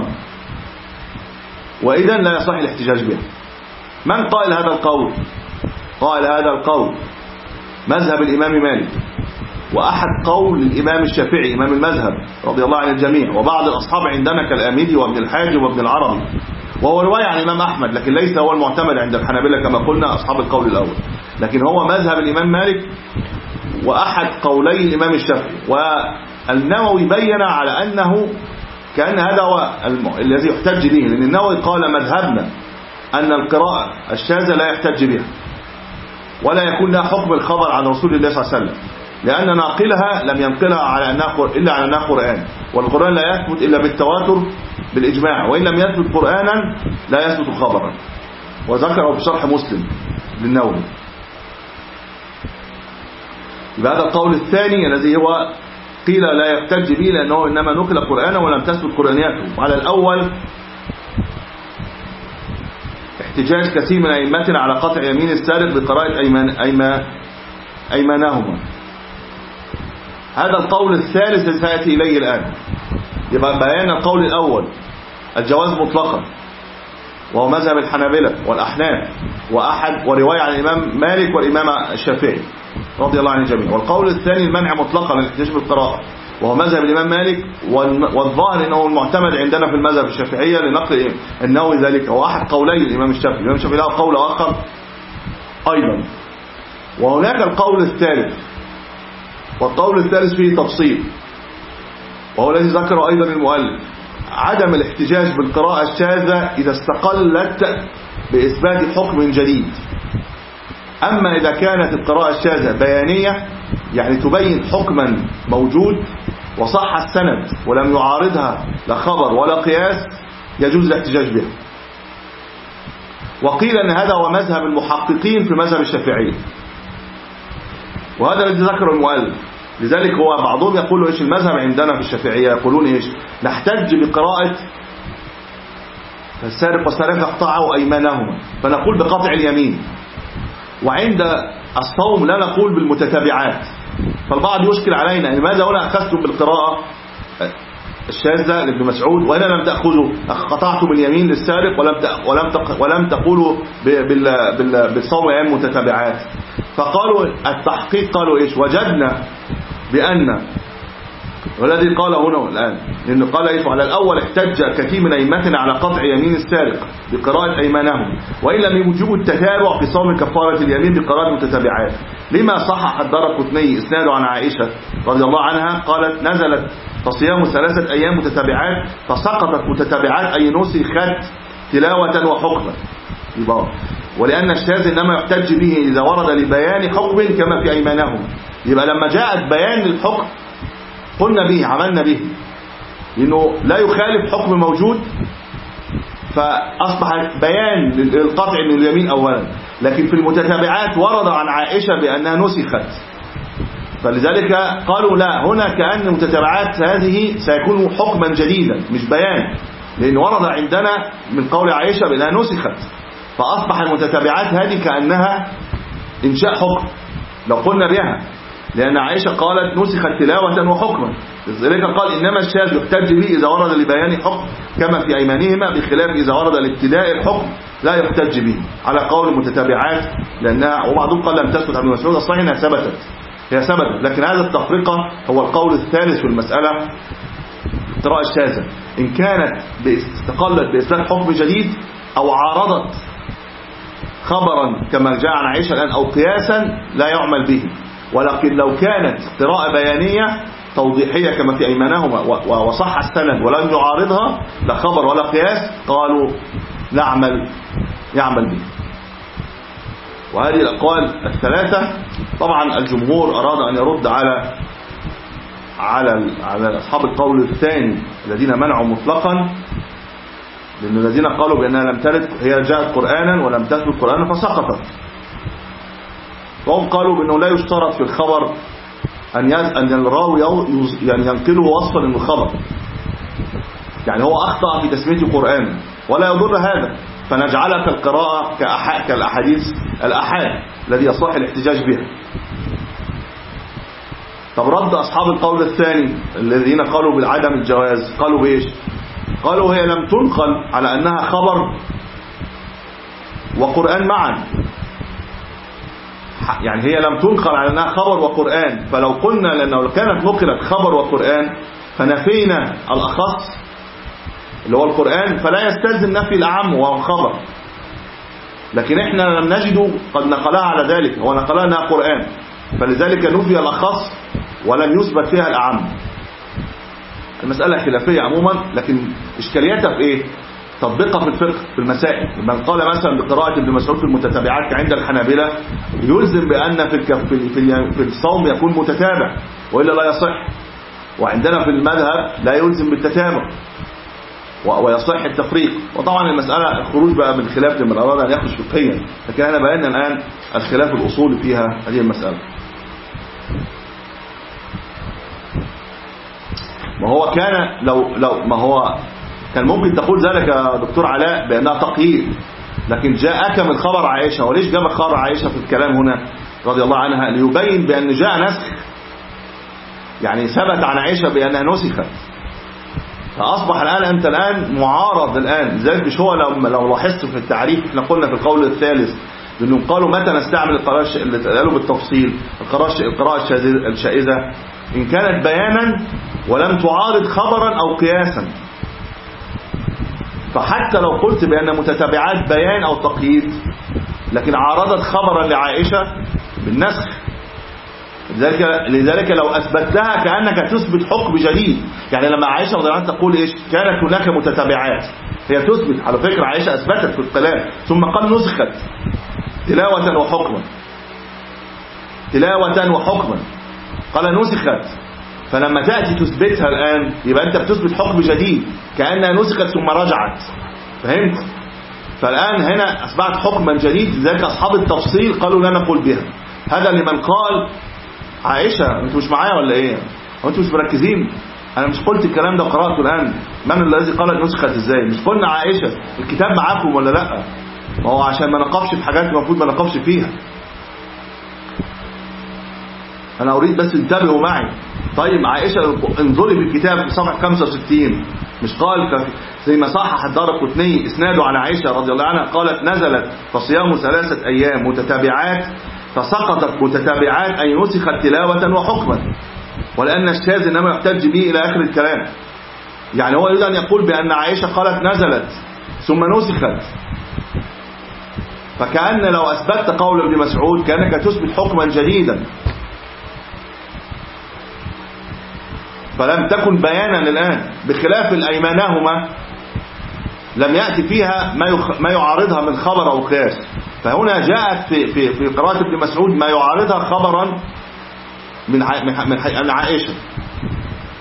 وإذا لا يصح الاحتجاج بها. من قال هذا القول؟ قال هذا القول مذهب الإمام مالك، وأحد قول الإمام الشافعي إمام المذهب رضي الله عن الجميع، وبعض الأصحاب عندنا كالآمدي وابن الحاجب وابن العربي، وهو رواية عن الإمام أحمد، لكن ليس هو المعتمد عند الحنابلة كما قلنا أصحاب القول الأول، لكن هو مذهب الإمام مالك وأحد قولي الإمام الشافعي. والنووي بين على أنه كأن هذا هو الذي يحتج به، لأن النووي قال مذهبنا أن القراءة الشاذة لا يحتج بها ولا يكون لها حكم الخبر عن رسول الله صلى الله عليه وسلم، لأن ناقلها لم ينقلها على أنها إلا على أنها قرآن، والقرآن لا يثبت إلا بالتواتر بالإجماع، وإن لم يثبت قرآنا لا يثبت خبرا. وذكره في شرح مسلم للنووي. يبقى هذا القول الثاني الذي هو قيل لا يحتج به لأنه إنما نقل قرآنا ولم تثبت قرآنيته. وعلى الأول احتجاج كثير من أئمتنا على قطع يمين السارق بقراءة أيمان أيمان أيمانهما. هذا القول الثالث الذي سيأتي إليه الآن. يبقى بيان القول الأول الجواز مطلقا، وهو مذهب الحنابلة والأحناف وأحد ورواية عن الإمام مالك والإمام الشافعي رضي الله عن الجميع. والقول الثاني المنع مطلقا الاحتجاج بالقراءة، وهو مذهب الإمام مالك، والظاهر أنه المعتمد عندنا في المذهب الشافعية لنقل النووي ذلك، هو أحد قولي الإمام الشافعي. الإمام الشافعي له قول آخر أيضا. وهناك القول الثالث، والقول الثالث فيه تفصيل، وهو الذي ذكره أيضا المؤلف، عدم الاحتجاج بالقراءة الشاذة إذا استقلت بإثبات حكم جديد. أما إذا كانت القراءة الشاذة بيانية، يعني تبين حكما موجود وصح السند ولم يعارضها لا خبر ولا قياس، يجوز الاحتجاج بها. وقيل أن هذا هو مذهب المحققين في مذهب الشافعي، وهذا الذي ذكره المؤلف. لذلك هو بعضهم يقول إيش المذهب عندنا في الشافعية، يقولون إيش نحتج بقراءة السارق والسارقة اقطعوا أيمانهما، فنقول بقطع اليمين. وعند الصوم لا نقول بالمتتابعات. فالبعض يشكل علينا لماذا هنا أخذتم بالقراءة الشاذة لابن مسعود وهنا لم تأخذوا، قطعتم اليمين للسارق ولم ولم ولم تقولوا بالصوم أيام متتابعات. فقالوا التحقيق، قالوا إيش وجدنا بأن، والذي قال هنا الآن لأنه قال إيش على الأول احتج كثير من أئمتنا على قطع يمين السارق بقراءة أيمانهم، وإن لم يوجبوا التتابع في صوم كفارة اليمين بقراءة متتابعات، لما صحح الدارقطني إسناده عن عائشة رضي الله عنها قالت نزلت فصيام ثلاثة أيام متتابعات فسقطت متتابعات أي نسخت تلاوة وحكما. ولأن الشاذ إنما يحتج به إذا ورد لبيان حكم كما في أيمانهم. يبقى لما جاءت بيان الحكم قلنا به عملنا به لأنه لا يخالف حكم موجود، فأصبح بيان للقطع من اليمين أولا. لكن في المتتابعات ورد عن عائشة بأنها نسخت، فلذلك قالوا لا، هنا كأن المتتابعات هذه سيكون حكما جديدا مش بيان، لأن ورد عندنا من قول عائشة بأنها نسخت، فأصبح المتتابعات هذه كأنها إنشاء حكم لو قلنا بها، لأن عائشة قالت نسخت تلاوة وحكما. لذلك قال إنما الشاذ يحتج به إذا ورد لبيان حكم كما في أيمانهما، بخلاف إذا ورد لابتداء الحكم لا يحتج به على قول المتتابعات، لأنها وبعضهم قال لم تثبت عن ابن مسعود، الصحيح أنها ثبتت، هي ثبتت، لكن هذا التفرقة هو القول الثالث في المسألة. القراءة الشاذة إن كانت استقلت بإثبات حكم جديد أو عارضت خبرا كما جاء عن عائشة الآن أو قياسا لا يعمل به، ولكن لو كانت قراءة بيانية توضيحية كما في أيمانهما وصح السند ولم يعارضها لا خبر ولا قياس، قالوا لا عمل يعمل به. وهذه الأقوال الثلاثة طبعا الجمهور أراد أن يرد على على على أصحاب القول الثاني الذين منعوا مطلقا، لأن الذين قالوا بأنها لم ترد هي جاءت قرآنا ولم تثبت قرآنا فسقطت، وهم قالوا بأنه لا يشترط في الخبر أن أن الراوي يعني ينقله وصفا من الخبر، يعني هو أخطأ في تسميته قرآن ولا يضر هذا، فنجعلها كالقراءة كالأحاديث الأحاد الذي يصح الاحتجاج بها. طب رد أصحاب القول الثاني الذين قالوا بالعدم الجواز قالوا بإيش؟ قالوا هي لم تنقل على أنها خبر وقرآن معا، يعني هي لم تنقل على أنها خبر وقرآن، فلو قلنا لأنه لو كانت نقلت خبر وقرآن فنفينا الأخص اللي هو القرآن، فلا يستلزم نفي الأعم وهو خبر، لكن احنا لم نجد قد نقلها على ذلك، هو نقلها أنها قرآن، فلذلك نفي الأخص ولم يثبت فيها الأعم. المسألة خلافية عموما، لكن إشكاليتها في إيه؟ تطبيقها في الفقه في المسائل. من قال مثلا بقراءة ابن مسعود في المتتابعات عند الحنابلة يلزم بأن في في الصوم يكون متتابع وإلا لا يصح، وعندنا في المذهب لا يلزم بالتتابع ويصح التفريق. وطبعا المسألة الخروج بقى من خلاف لمن أراد أن يخرج فقهيا، لكن أنا بينا الآن الخلاف الأصولي فيها هذه المسألة. ما هو كان لو لو ما هو كان ممكن تقول ذلك يا دكتور علاء بأنها تقييد، لكن جاءك من خبر عائشة، وليش جاب خبر عائشة في الكلام هنا رضي الله عنها؟ ليبين بأن جاء نسخ، يعني ثبت عن عائشة بأنها نسخت، فأصبح الآن أنت الآن معارض الآن. لذلك مش هو لو لو لاحظت في التعريف احنا قلنا في القول الثالث لأنهم قالوا متى نستعمل القراءة اللي قالوا بالتفصيل القراءة الشائزة إن كانت بيانا ولم تعارض خبرا أو قياسا، فحتى لو قلت بأن متتابعات بيان أو تقييد لكن عارضت خبرا لعائشة بالنسخ، لذلك, لذلك لو أثبتها كأنك تثبت حكم جديد. يعني لما عائشة رضي الله عنها تقول إيش كانت هناك متتابعات، هي تثبت على فكرة عائشة أثبتت في الكلام ثم قال نسخت تلاوة وحكما، تلاوة وحكما قال نسخت، فلما تأتي تثبتها الآن يبقى أنت بتثبت حكم جديد كأنها نسخت ثم رجعت، فهمت؟ فالآن هنا أصبحت حكما جديد. لذلك أصحاب التفصيل قالوا لا نقول بها. هذا لمن قال عائشة أنتوا مش معايا ولا إيه؟ أنتوا مش مركزين؟ أنا مش قلت الكلام ده وقرأته الآن، من الذي قال نسخت إزاي؟ مش قلنا عائشة الكتاب معاكم ولا لأ؟ ما هو عشان ما نقفش في حاجات المفروض ما نقفش فيها. أنا أريد بس انتبهوا معي. طيب عائشة انظري في الكتاب في صفحة خمسة وستين مش قال زي ما صحح الدارقطني اسناده عن عائشة رضي الله عنها قالت نزلت فصيام ثلاثة أيام متتابعات فسقطت متتابعات أي نسخت تلاوة وحكما، ولأن الشاذ إنما يحتج به إلى آخر الكلام. يعني هو يريد أن يقول بأن عائشة قالت نزلت ثم نسخت، فكأن لو أثبتت قول ابن مسعود كأنك تثبت حكما جديدا، فلم تكن بيانا الآن، بخلاف الأيمانهما لم يأتي فيها ما يخ... ما يعارضها من خبر أو قياس. فهنا جاءت في في في قراءة ابن مسعود ما يعارضها خبرا من ع... من عائشة،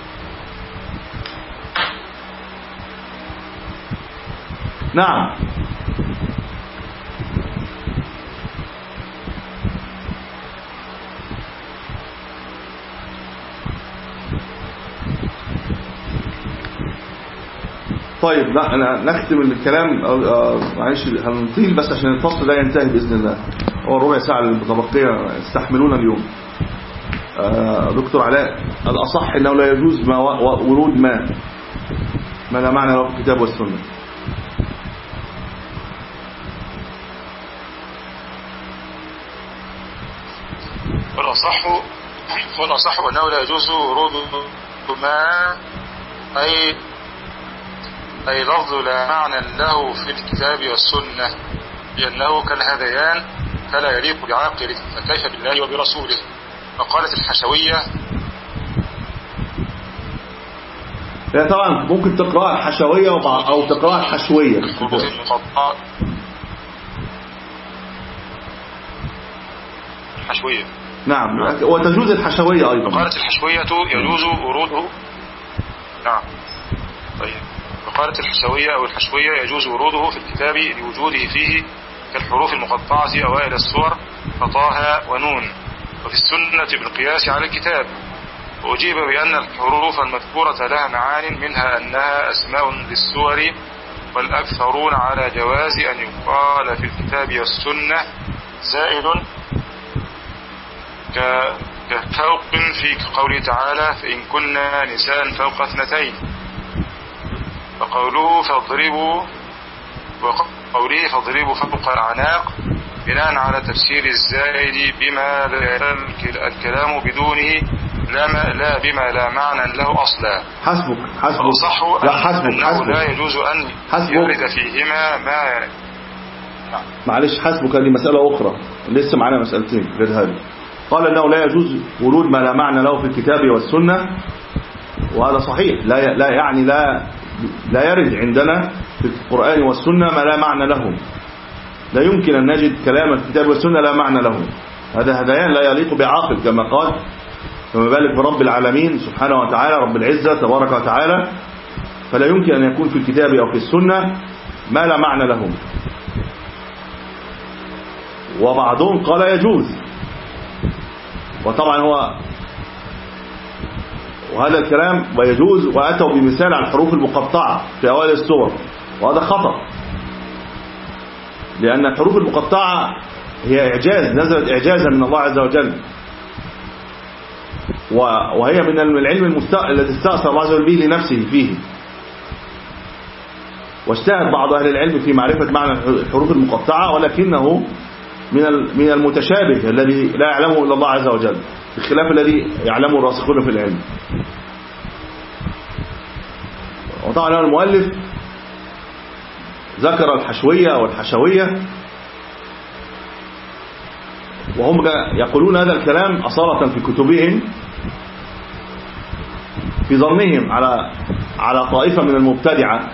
نعم. طيب لا أنا نختم الكلام معلش هنطيل بس عشان الفصل ده ينتهي بإذن الله. هو ربع ساعة المتبقية استحملونا اليوم. دكتور علاء الأصح أنه لا يجوز ما ورود ما ما لا معنى له في الكتاب والسنة. والأصح والأصح أنه لا يجوز ورود ما أي أي لفظ لا معنى له في الكتاب والسنة لأنه كالهذيان فلا يليق بعاقل فكيف بالله وبرسوله. فقالت الحشوية لا طبعا ممكن تقرأ الحشوية أو تقرأ الحشوية الحشوية نعم وتجوز الحشوية أيضا. فقالت الحشوية يجوز وروده نعم طيب وقالت الحشوية أو الحشوية يجوز وروده في الكتاب لوجوده فيه كالحروف المقطعة أوائل السور فطه ونون وفي السنة بالقياس على الكتاب. وأجيب بأن الحروف المذكورة لها معان منها أنها أسماء للسور والأكثرون على جواز أن يقال في الكتاب والسنة زائد كفوق في قوله تعالى فإن كنا نساء فوق اثنتين فقوله فاضربوا وقوله فاضربوا فوق الأعناق بناء على تفسير الزائد بما لا الكلام بدونه لا, لا بما لا معنى له أصلا. حسبك حسبك صح لا حسبك أنه حسبك. لا يجوز أن حسبك. يرد فيهما ما معلش حسبك هذه مسألة أخرى لسه معنا مسألتين غير هذه. قال أنه لا يجوز ورود ما لا معنى له في الكتاب والسنة وهذا صحيح لا لا يعني لا لا يرد عندنا في القرآن والسنة ما لا معنى له. لا يمكن أن نجد كلام الكتاب والسنة لا معنى له. هذا هذيان لا يليق بعاقل كما قال فما بالك برب العالمين سبحانه وتعالى رب العزة تبارك وتعالى. فلا يمكن أن يكون في الكتاب أو في السنة ما لا معنى له. وبعضهم قال يجوز وطبعا هو وهذا الكلام ويجوز وأتوا بمثال عن الحروف المقطعة في أوائل السور وهذا خطأ لأن الحروف المقطعة هي إعجاز نزلت إعجازا من الله عز وجل وهي من العلم الذي استأثر الله عز وجل به لنفسه فيه. واجتهد بعض أهل العلم في معرفة معنى الحروف المقطعة ولكنه من من المتشابه الذي لا يعلمه إلا الله عز وجل بخلاف الذي يعلمه الراسخون في العلم. وطبعا المؤلف ذكر الحشوية والحشوية وهم يقولون هذا الكلام أصالة في كتبهم في ظنهم على على طائفة من المبتدعة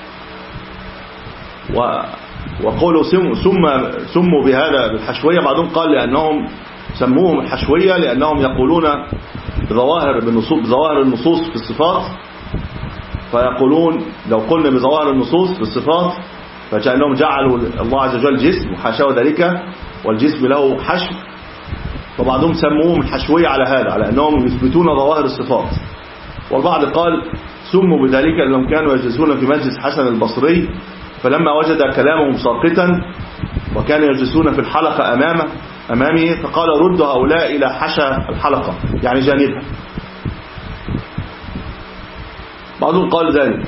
وقولوا سم سموا بهذا بالحشوية. بعضهم قال لأنهم سموهم الحشوية لأنهم يقولون بظواهر بالنصوص بظواهر النصوص في الصفات فيقولون لو قلنا بظواهر النصوص في الصفات فكأنهم جعلوا الله عز وجل جسم وحاشوا ذلك والجسم له حشو. فبعضهم سموهم الحشوية على هذا على أنهم يثبتون ظواهر الصفات. والبعض قال سموا بذلك لأنهم كانوا يجلسون في مجلس حسن البصري فلما وجد كلامهم ساقطا وكانوا يجلسون في الحلقة أمامه أمامه فقال ردوا هؤلاء إلى حشا الحلقة يعني جانبها. بعضهم قال ذلك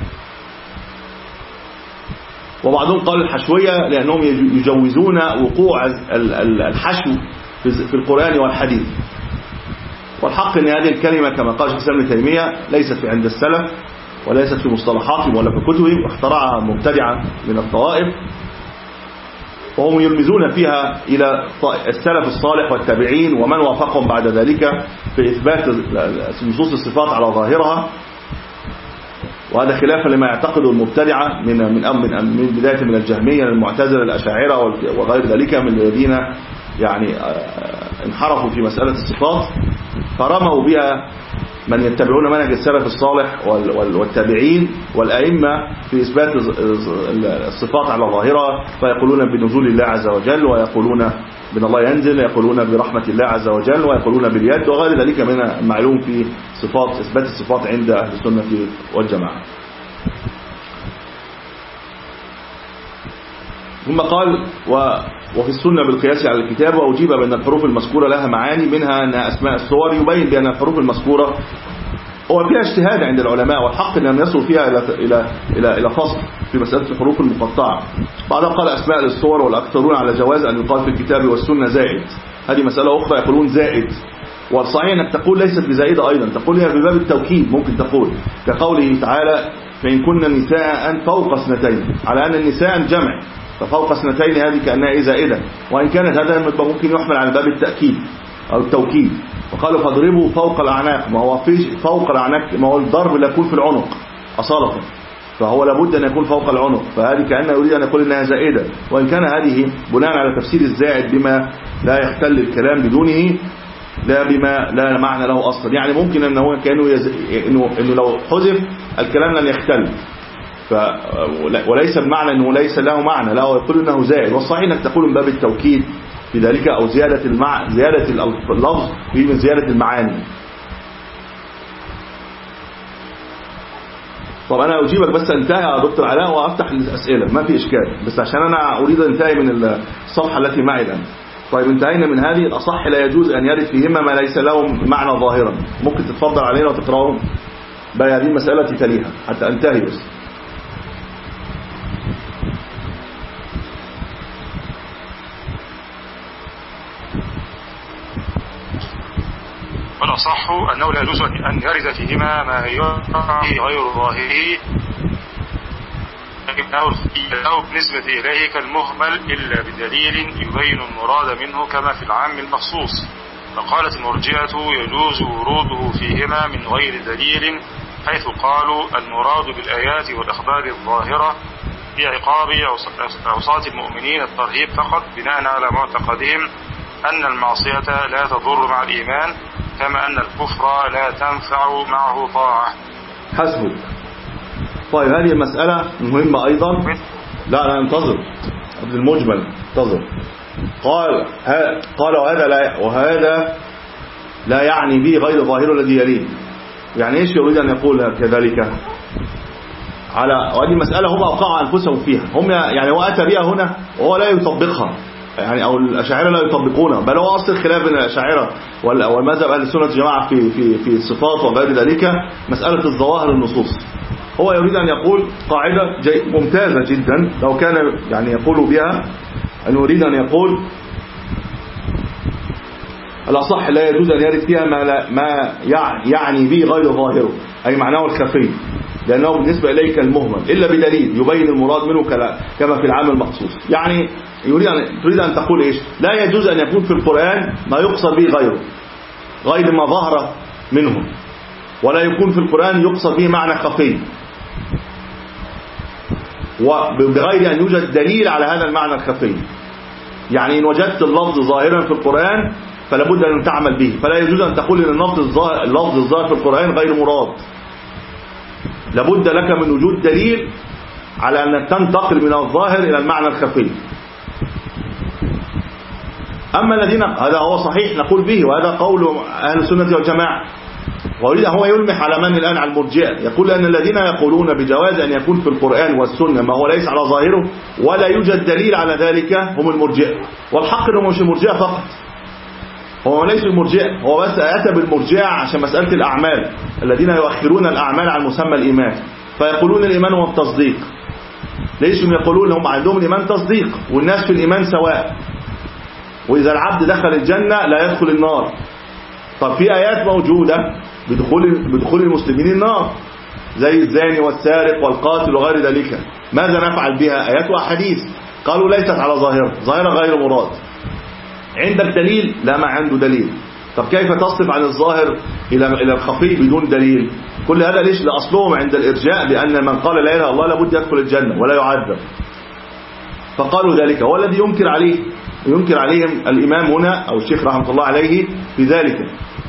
وبعضهم قال الحشوية لأنهم يجوزون وقوع الحشو في القرآن والحديث. والحق أن هذه الكلمة كما قال شيخ الإسلام ابن تيمية ليست في عند السلف وليست في مصطلحاتهم ولا في كتبهم واخترعها مبتدعة من الطوائف وهم يرمزون فيها إلى السلف الصالح والتابعين ومن وافقهم بعد ذلك في إثبات نصوص الصفات على ظاهرها. وهذا خلافا لما يعتقده المبتدعة من من من من بداية من الجهمية للمعتزلة الأشاعرة وغير ذلك من الذين يعني انحرفوا في مسألة الصفات فرموا بها من يتبعون منهج السلف الصالح والتابعين والأئمة في إثبات الصفات على ظاهرة، فيقولون بنزول الله عز وجل، ويقولون بأن الله ينزل، يقولون برحمة الله عز وجل، ويقولون باليد وغير ذلك من المعلوم في صفات إثبات الصفات عند أهل السنة والجماعة. ثم قال وفي السنة بالقياس على الكتاب، وأجيب بأن الحروف المذكورة لها معاني، منها أن أسماء الصور يبين بأن الحروف المذكورة هو فيها اجتهاد عند العلماء، والحق أن يصل فيها إلى إلى إلى إلى فصل في مسألة الحروف المقطعة. بعدها قال أسماء الصور، والأكثرون على جواز أن يقال في الكتاب والسنة زائد. هذه مسألة أخرى يقولون زائد، والصحيح أنك تقول ليست بزائدة أيضا، تقول هي بباب التوكيد. ممكن تقول كقوله تعالى فإن كنا نساء فوق اثنتين، على أن النساء جمع، ففوق اثنتين هذه كأنها زائدة، وإن كانت هذا ممكن يحمل على باب التأكيد أو التوكيد. وقالوا فاضربوا فوق الأعناق، ما هو في فوق الأعناق، ما هو الضرب لا يكون في العنق أصالة، فهو لابد أن يكون فوق العنق، فهذه كأنه يريد أن يقول إنها زائدة، وإن كان هذه بناء على تفسير الزائد بما لا يختل الكلام بدونه، لا بما لا معنى له أصلا. يعني ممكن أنه كانوا يز... إنه... إنه لو حذف الكلام لن يختل، ف... وليس بمعنى أنه ليس له معنى، لا، يقول أنه زائد. والصحيح أنك تقول من باب التوكيد في ذلك، أو زيادة المع... زيادة اللفظ في من زيادة المعاني. طب أنا أجيبك بس انتهي يا دكتور علاء وأفتح الأسئلة، ما في إشكال، بس عشان أنا أريد أن انتهي من الصفحة التي معي الآن. طيب انتهينا من هذه. الأصح لا يجوز أن يرد فيهما ما ليس له معنى ظاهرا. ممكن تتفضل علينا وتقرأهم بقى، هذه المسألة تليها حتى انتهي بس. والأصح أنه لا يجوز أن يرد فيهما ما يرى غير ظاهره أو بالنسبة إليه كالمهمل إلا بدليل يبين المراد منه كما في العام المخصوص. فقالت المرجئة يجوز وروده فيهما من غير دليل، حيث قالوا المراد بالآيات والأخبار الظاهرة في عقاب عصاة المؤمنين الترهيب فقط، بناء على معتقدهم أن المعصية لا تضر مع الإيمان، كما أن الكفر لا تنفع معه طاعة. حسبك. طيب هذه المسألة مهمة أيضا. لا لا انتظر قبل المجمل، انتظر. قال قال وهذا لا وهذا لا يعني به غير ظاهر الذي يليه. يعني ايش يريد أن يقول كذلك؟ على وهذه مسألة هم أوقعوا أنفسهم فيها، هم يعني وأتى بها هنا وهو لا يطبقها، يعني أو الأشاعرة لا يطبقونها، بل هو أصل خلاف بين الأشاعرة والمذهب أهل السنة والجماعة في في في الصفات وغير ذلك، مسألة الظواهر النصوص. هو يريد أن يقول قاعدة ممتازة جدا لو كان يعني يقول بها، أن يريد أن يقول الأصح لا يجوز أن يرد فيها ما, لا ما يعني به غير ظاهره، أي معناه الخفي، لأنه بالنسبة إليك المهمل إلا بدليل يبين المراد منه كما في العام المخصوص. يعني يريد أن تريد أن تقول إيش؟ لا يجوز أن يكون في القرآن ما يقصد به غيره، غير ما ظهر منه، ولا يكون في القرآن يقصد به معنى خفي، وبغير أن يوجد دليل على هذا المعنى الخفي. يعني إن وجدت اللفظ ظاهرا في القرآن فلا بد أن تعمل به، فلا يجوز أن تقول أن اللفظ الظاهر, اللفظ الظاهر في القرآن غير مراد، لابد لك من وجود دليل على أن تنتقل من الظاهر إلى المعنى الخفي. أما الذين هذا هو صحيح نقول به، وهذا قول أهل السنة والجماعة. ويريد هو يلمح على من الآن على المرجئة، يقول أن الذين يقولون بجواز أن يكون في القرآن والسنة ما هو ليس على ظاهره ولا يوجد دليل على ذلك هم المرجئة. والحق أنهم مش المرجئة فقط، هو ليس المرجئة، هو بس أتى بالمرجئة عشان مسألة الأعمال، الذين يؤخرون الأعمال عن مسمى الإيمان، فيقولون الإيمان هو التصديق. ليش هم يقولون هم عندهم الإيمان تصديق والناس في الإيمان سواء، وإذا العبد دخل الجنة لا يدخل النار. طب في آيات موجودة بدخول بدخول المسلمين النار زي الزاني والسارق والقاتل وغير ذلك، ماذا نفعل بها؟ آيات وأحاديث. قالوا ليست على ظاهرة، ظاهرة غير مراد. عندك دليل؟ لا، ما عنده دليل. طب كيف تصرف عن الظاهر إلى إلى الخفي بدون دليل؟ كل هذا ليش؟ لأصلهم عند الإرجاء بأن من قال لا إله إلا الله لابد يدخل الجنة ولا يعذب، فقالوا ذلك. هو الذي ينكر عليه ينكر عليهم الإمام هنا أو الشيخ رحمة الله عليه في ذلك.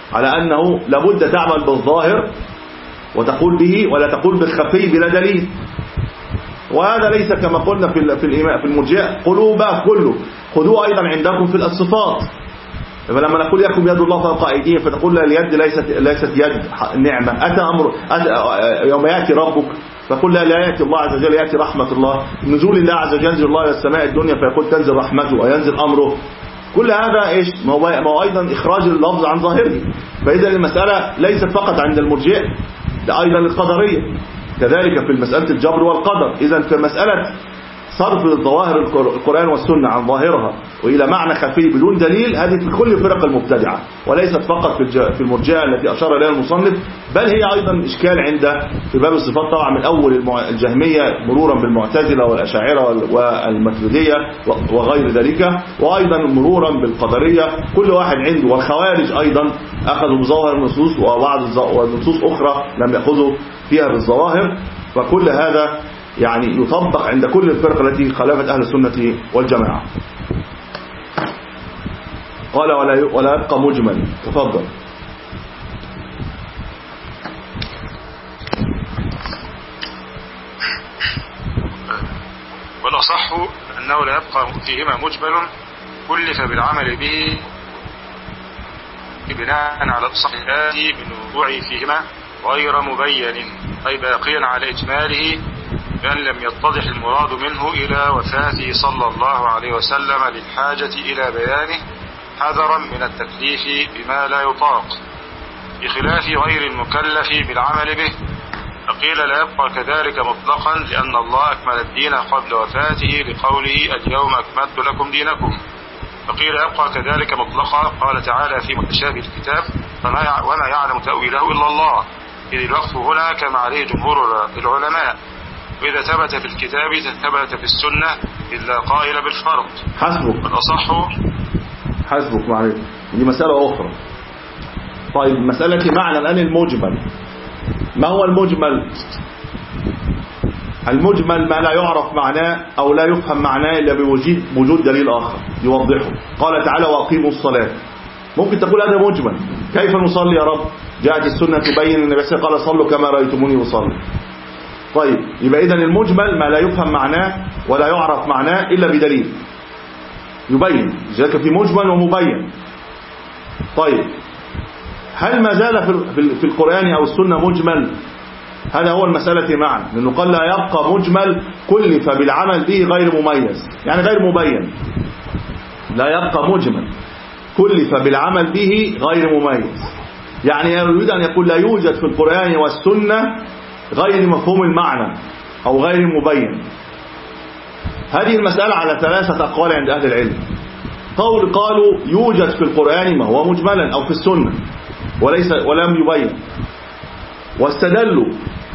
على أنه لابد تعمل بالظاهر وتقول به ولا تقول بالخفي بلا دليل. وهذا ليس كما قلنا في في الإيمان في المرجئة قلوبا كله، خذوه أيضا عندكم في الصفات. فلما نقول يكن يد الله فوق أيديهم فتقول لا اليد ليست ليست يد نعمة. أتى أمر أتى يوم يأتي ربك فقل لا لا يأتي الله عز وجل، يأتي رحمة الله، نزول الله عز وجل، ينزل الله إلى السماء الدنيا فيقول تنزل رحمته وينزل أمره. كل هذا إيش؟ ما هو أيضا إخراج اللفظ عن ظاهره. فإذا المسألة ليست فقط عند المرجئة، ده أيضا القدرية كذلك في مسألة الجبر والقدر. إذا في مسألة صرف الظواهر القرآن والسنة عن ظاهرها وإلى معنى خفي بدون دليل، هذه في كل فرق المبتدعة وليست فقط في المرجئة التي أشار إليها المصنف، بل هي أيضا إشكال عند في باب الصفات طبعا من أول الجهمية مرورا بالمعتزلة والأشاعرة والماتريدية وغير ذلك، وأيضا مرورا بالقدرية. كل واحد عنده، والخوارج أيضا أخذوا بظواهر النصوص وبعض النصوص أخرى لم يأخذوا فيها بالظواهر. فكل هذا يعني يطبق عند كل الفرق التي خالفت أهل السنة والجماعة. قال ولا ولا يبقى مجمل. تفضل. والأصح أنه لا يبقى فيهما مجمل كلف بالعمل به بناء على الصحيحات من وقوع فيهما غير مبين، أي باقيا على إجماله بأن لم يتضح المراد منه إلى وفاته صلى الله عليه وسلم للحاجة إلى بيانه حذرا من التكليف بما لا يطاق، بخلاف غير المكلف بالعمل به. فقيل لا يبقى كذلك مطلقا لأن الله أكمل الدين قبل وفاته لقوله اليوم أكملت لكم دينكم. فقيل يبقى كذلك مطلقا قال تعالى في متشابه الكتاب وما يعلم تأويله إلا الله، إذ الوقف هنا كما عليه جمهور العلماء. وإذا ثبت في الكتاب ثبت في السنة إلا قائل بالفرض. حسبك. الأصح حسبك معلش دي مسألة أخرى. طيب مسألة معنى الآن المجمل. ما هو المجمل؟ المجمل ما لا يعرف معناه أو لا يفهم معناه إلا بوجود وجود دليل آخر يوضحه. قال تعالى وأقيموا الصلاة. ممكن تقول هذا مجمل، كيف نصلي يا رب؟ جاءت السنة تبين النبي صلى الله عليه وسلم قال صلوا كما رأيتموني أصلي. طيب يبقى إذن المجمل ما لا يفهم معناه ولا يعرف معناه إلا بدليل يبين، ذلك في مجمل ومبين. طيب هل ما زال في القرآن أو السنة مجمل؟ هذا هو المسألة معنا، لأنه قال لا يبقى مجمل كلف بالعمل به غير مميز، يعني غير مبين. لا يبقى مجمل كلف بالعمل به غير مميز، يعني يريد أن يقول لا يوجد في القرآن والسنة غير مفهوم المعنى أو غير مبين. هذه المسألة على ثلاثة أقوال عند أهل العلم. قول قالوا يوجد في القرآن ما هو مجملا أو في السنة وليس ولم يبين، واستدلوا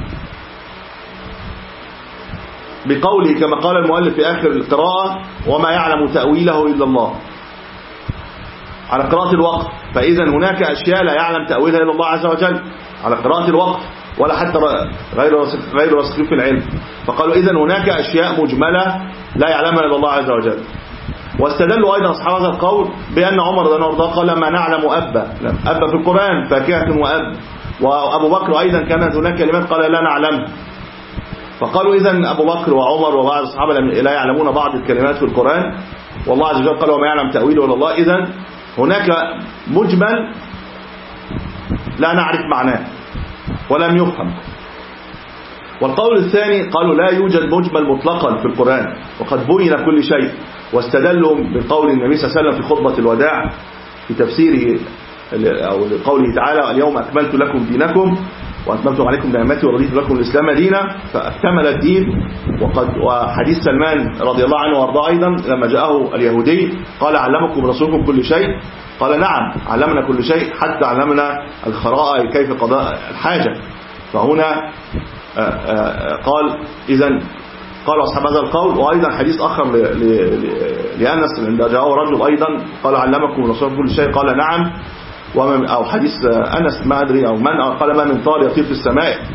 بقوله كما قال المؤلف في آخر القراءة وما يعلم تأويله إلا الله على قراءة الوقت. فإذا هناك أشياء لا يعلم تأويلها إلا الله عز وجل على قراءة الوقت، ولا حتى غير غير راسخين في العلم. فقالوا إذا هناك أشياء مجملة لا يعلمها إلا الله عز وجل. واستدلوا أيضا أصحاب هذا القول بأن عمر رضي الله عنه قال ما نعلم أبا أبا في القرآن فاكهة وأب، وأبو بكر أيضا كانت هناك كلمات قال لا نعلم. فقالوا إذا أبو بكر وعمر وبعض الصحابة لا يعلمون بعض الكلمات في القرآن، والله عز وجل قال وما يعلم تأويله إلا الله. إذا هناك مجمل لا نعرف معناه ولم يفهم. والقول الثاني قالوا لا يوجد مجمل مطلقا في القرآن وقد بين كل شيء، واستدلوا بقول النبي صلى الله عليه وسلم في خطبة الوداع في تفسيره أو لقوله تعالى اليوم أكملت لكم دينكم وأتممت عليكم نعمتي ورضيت لكم الإسلام دينا، فاكتمل الدين. وقد وحديث سلمان رضي الله عنه وارضاه أيضا لما جاءه اليهودي قال علمكم رسولكم كل شيء؟ قال نعم علمنا كل شيء حتى علمنا الخراء كيف قضاء الحاجة. فهنا قال إذن قال أصحاب هذا القول. وأيضا حديث آخر لأنس عند جاءه رجل أيضا قال علمكم رسولكم كل شيء؟ قال نعم. أو حديث أنس ما أدري أو من قال ما من طار يطير في السماء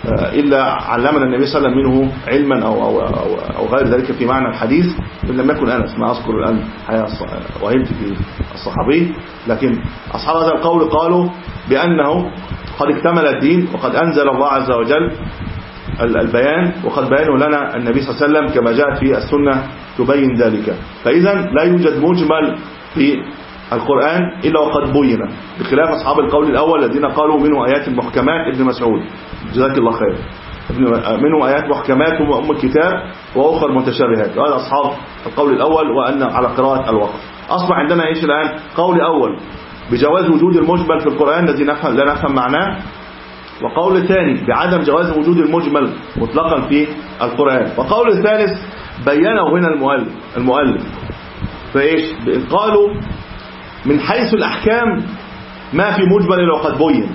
إلا علمنا النبي صلى الله عليه وسلم منه علما أو, أو, أو, أو غير ذلك في معنى الحديث، إن لم يكن أنس، ما أذكر الآن وهمت في الصحابي. لكن أصحاب هذا القول قالوا بأنه قد اكتمل الدين وقد أنزل الله عز وجل البيان، وقد بيانه لنا النبي صلى الله عليه وسلم كما جاءت في السنة تبين ذلك. فإذا لا يوجد مجمل في القرآن إلا وقد بين، بخلاف أصحاب القول الأول الذين قالوا منه آيات محكمات، ابن مسعود جزاك الله خير، منه آيات محكمات وأم الكتاب وأخر متشابهات. وهذا أصحاب القول الأول، وأن على قراءة الوقف. أصبح عندنا إيش الآن؟ قول أول بجواز وجود المجمل في القرآن الذي نفهم لا نفهم معناه، وقول ثاني بعدم جواز وجود المجمل مطلقا في القرآن، وقول الثالث بينه هنا المؤلف المؤلف فإيش؟ قالوا من حيث الأحكام ما في مجمل إلا وقد بين،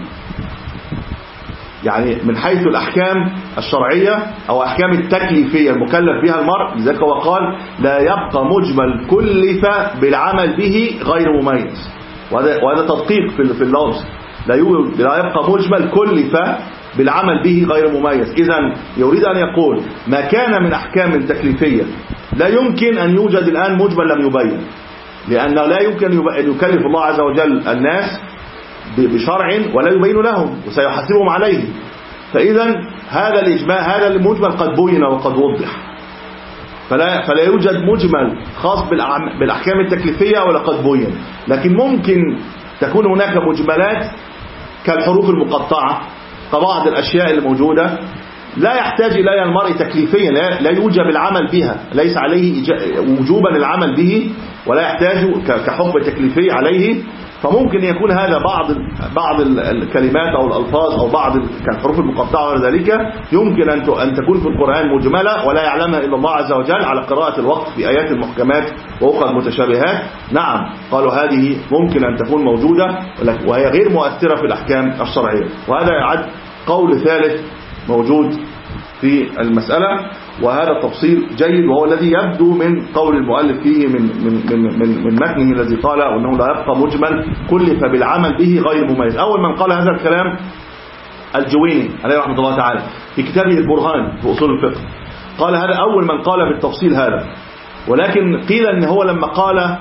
يعني من حيث الأحكام الشرعية أو أحكام التكليفية المكلف بها المرء، لذلك هو قال لا يبقى مجمل كلف بالعمل به غير مميز، وهذا, وهذا تدقيق في اللفظ، لا يبقى مجمل كلف بالعمل به غير مميز. إذن يريد أن يقول ما كان من أحكام تكليفية لا يمكن أن يوجد الآن مجمل لم يبين، لأنه لا يمكن أن يكلف الله عز وجل الناس بشرع ولا يبين لهم وسيحاسبهم عليه. فإذا هذا الإجماع هذا المجمل قد بين وقد وضح، فلا, فلا يوجد مجمل خاص بالأحكام التكليفية ولا قد بين. لكن ممكن تكون هناك مجملات كالحروف المقطعة، كبعض الأشياء الموجودة لا يحتاج إليها المرء تكليفيا، لا يوجب العمل بها، ليس عليه وجوبا العمل به ولا يحتاج كحكم تكليفي عليه. فممكن يكون هذا بعض بعض الكلمات أو الألفاظ أو بعض كالحروف المقطعة وذلك يمكن أن تكون في القرآن مجملة ولا يعلمها إلا الله عز وجل على قراءة الوقت في آيات المحكمات وأخرى متشابهات. نعم قالوا هذه ممكن أن تكون موجودة وهي غير مؤثرة في الأحكام الشرعية، وهذا يعد قول ثالث موجود في المسألة، وهذا التفصيل جيد وهو الذي يبدو من قول المؤلف فيه من من من من, من متنه الذي قال انه لا يبقى مجمل كلف بالعمل به غير مميز. اول من قال هذا الكلام الجويني عليه رحمه الله تعالى في كتابه البرهان في اصول الفقه، قال هذا اول من قال بالتفصيل هذا، ولكن قيل ان هو لما قال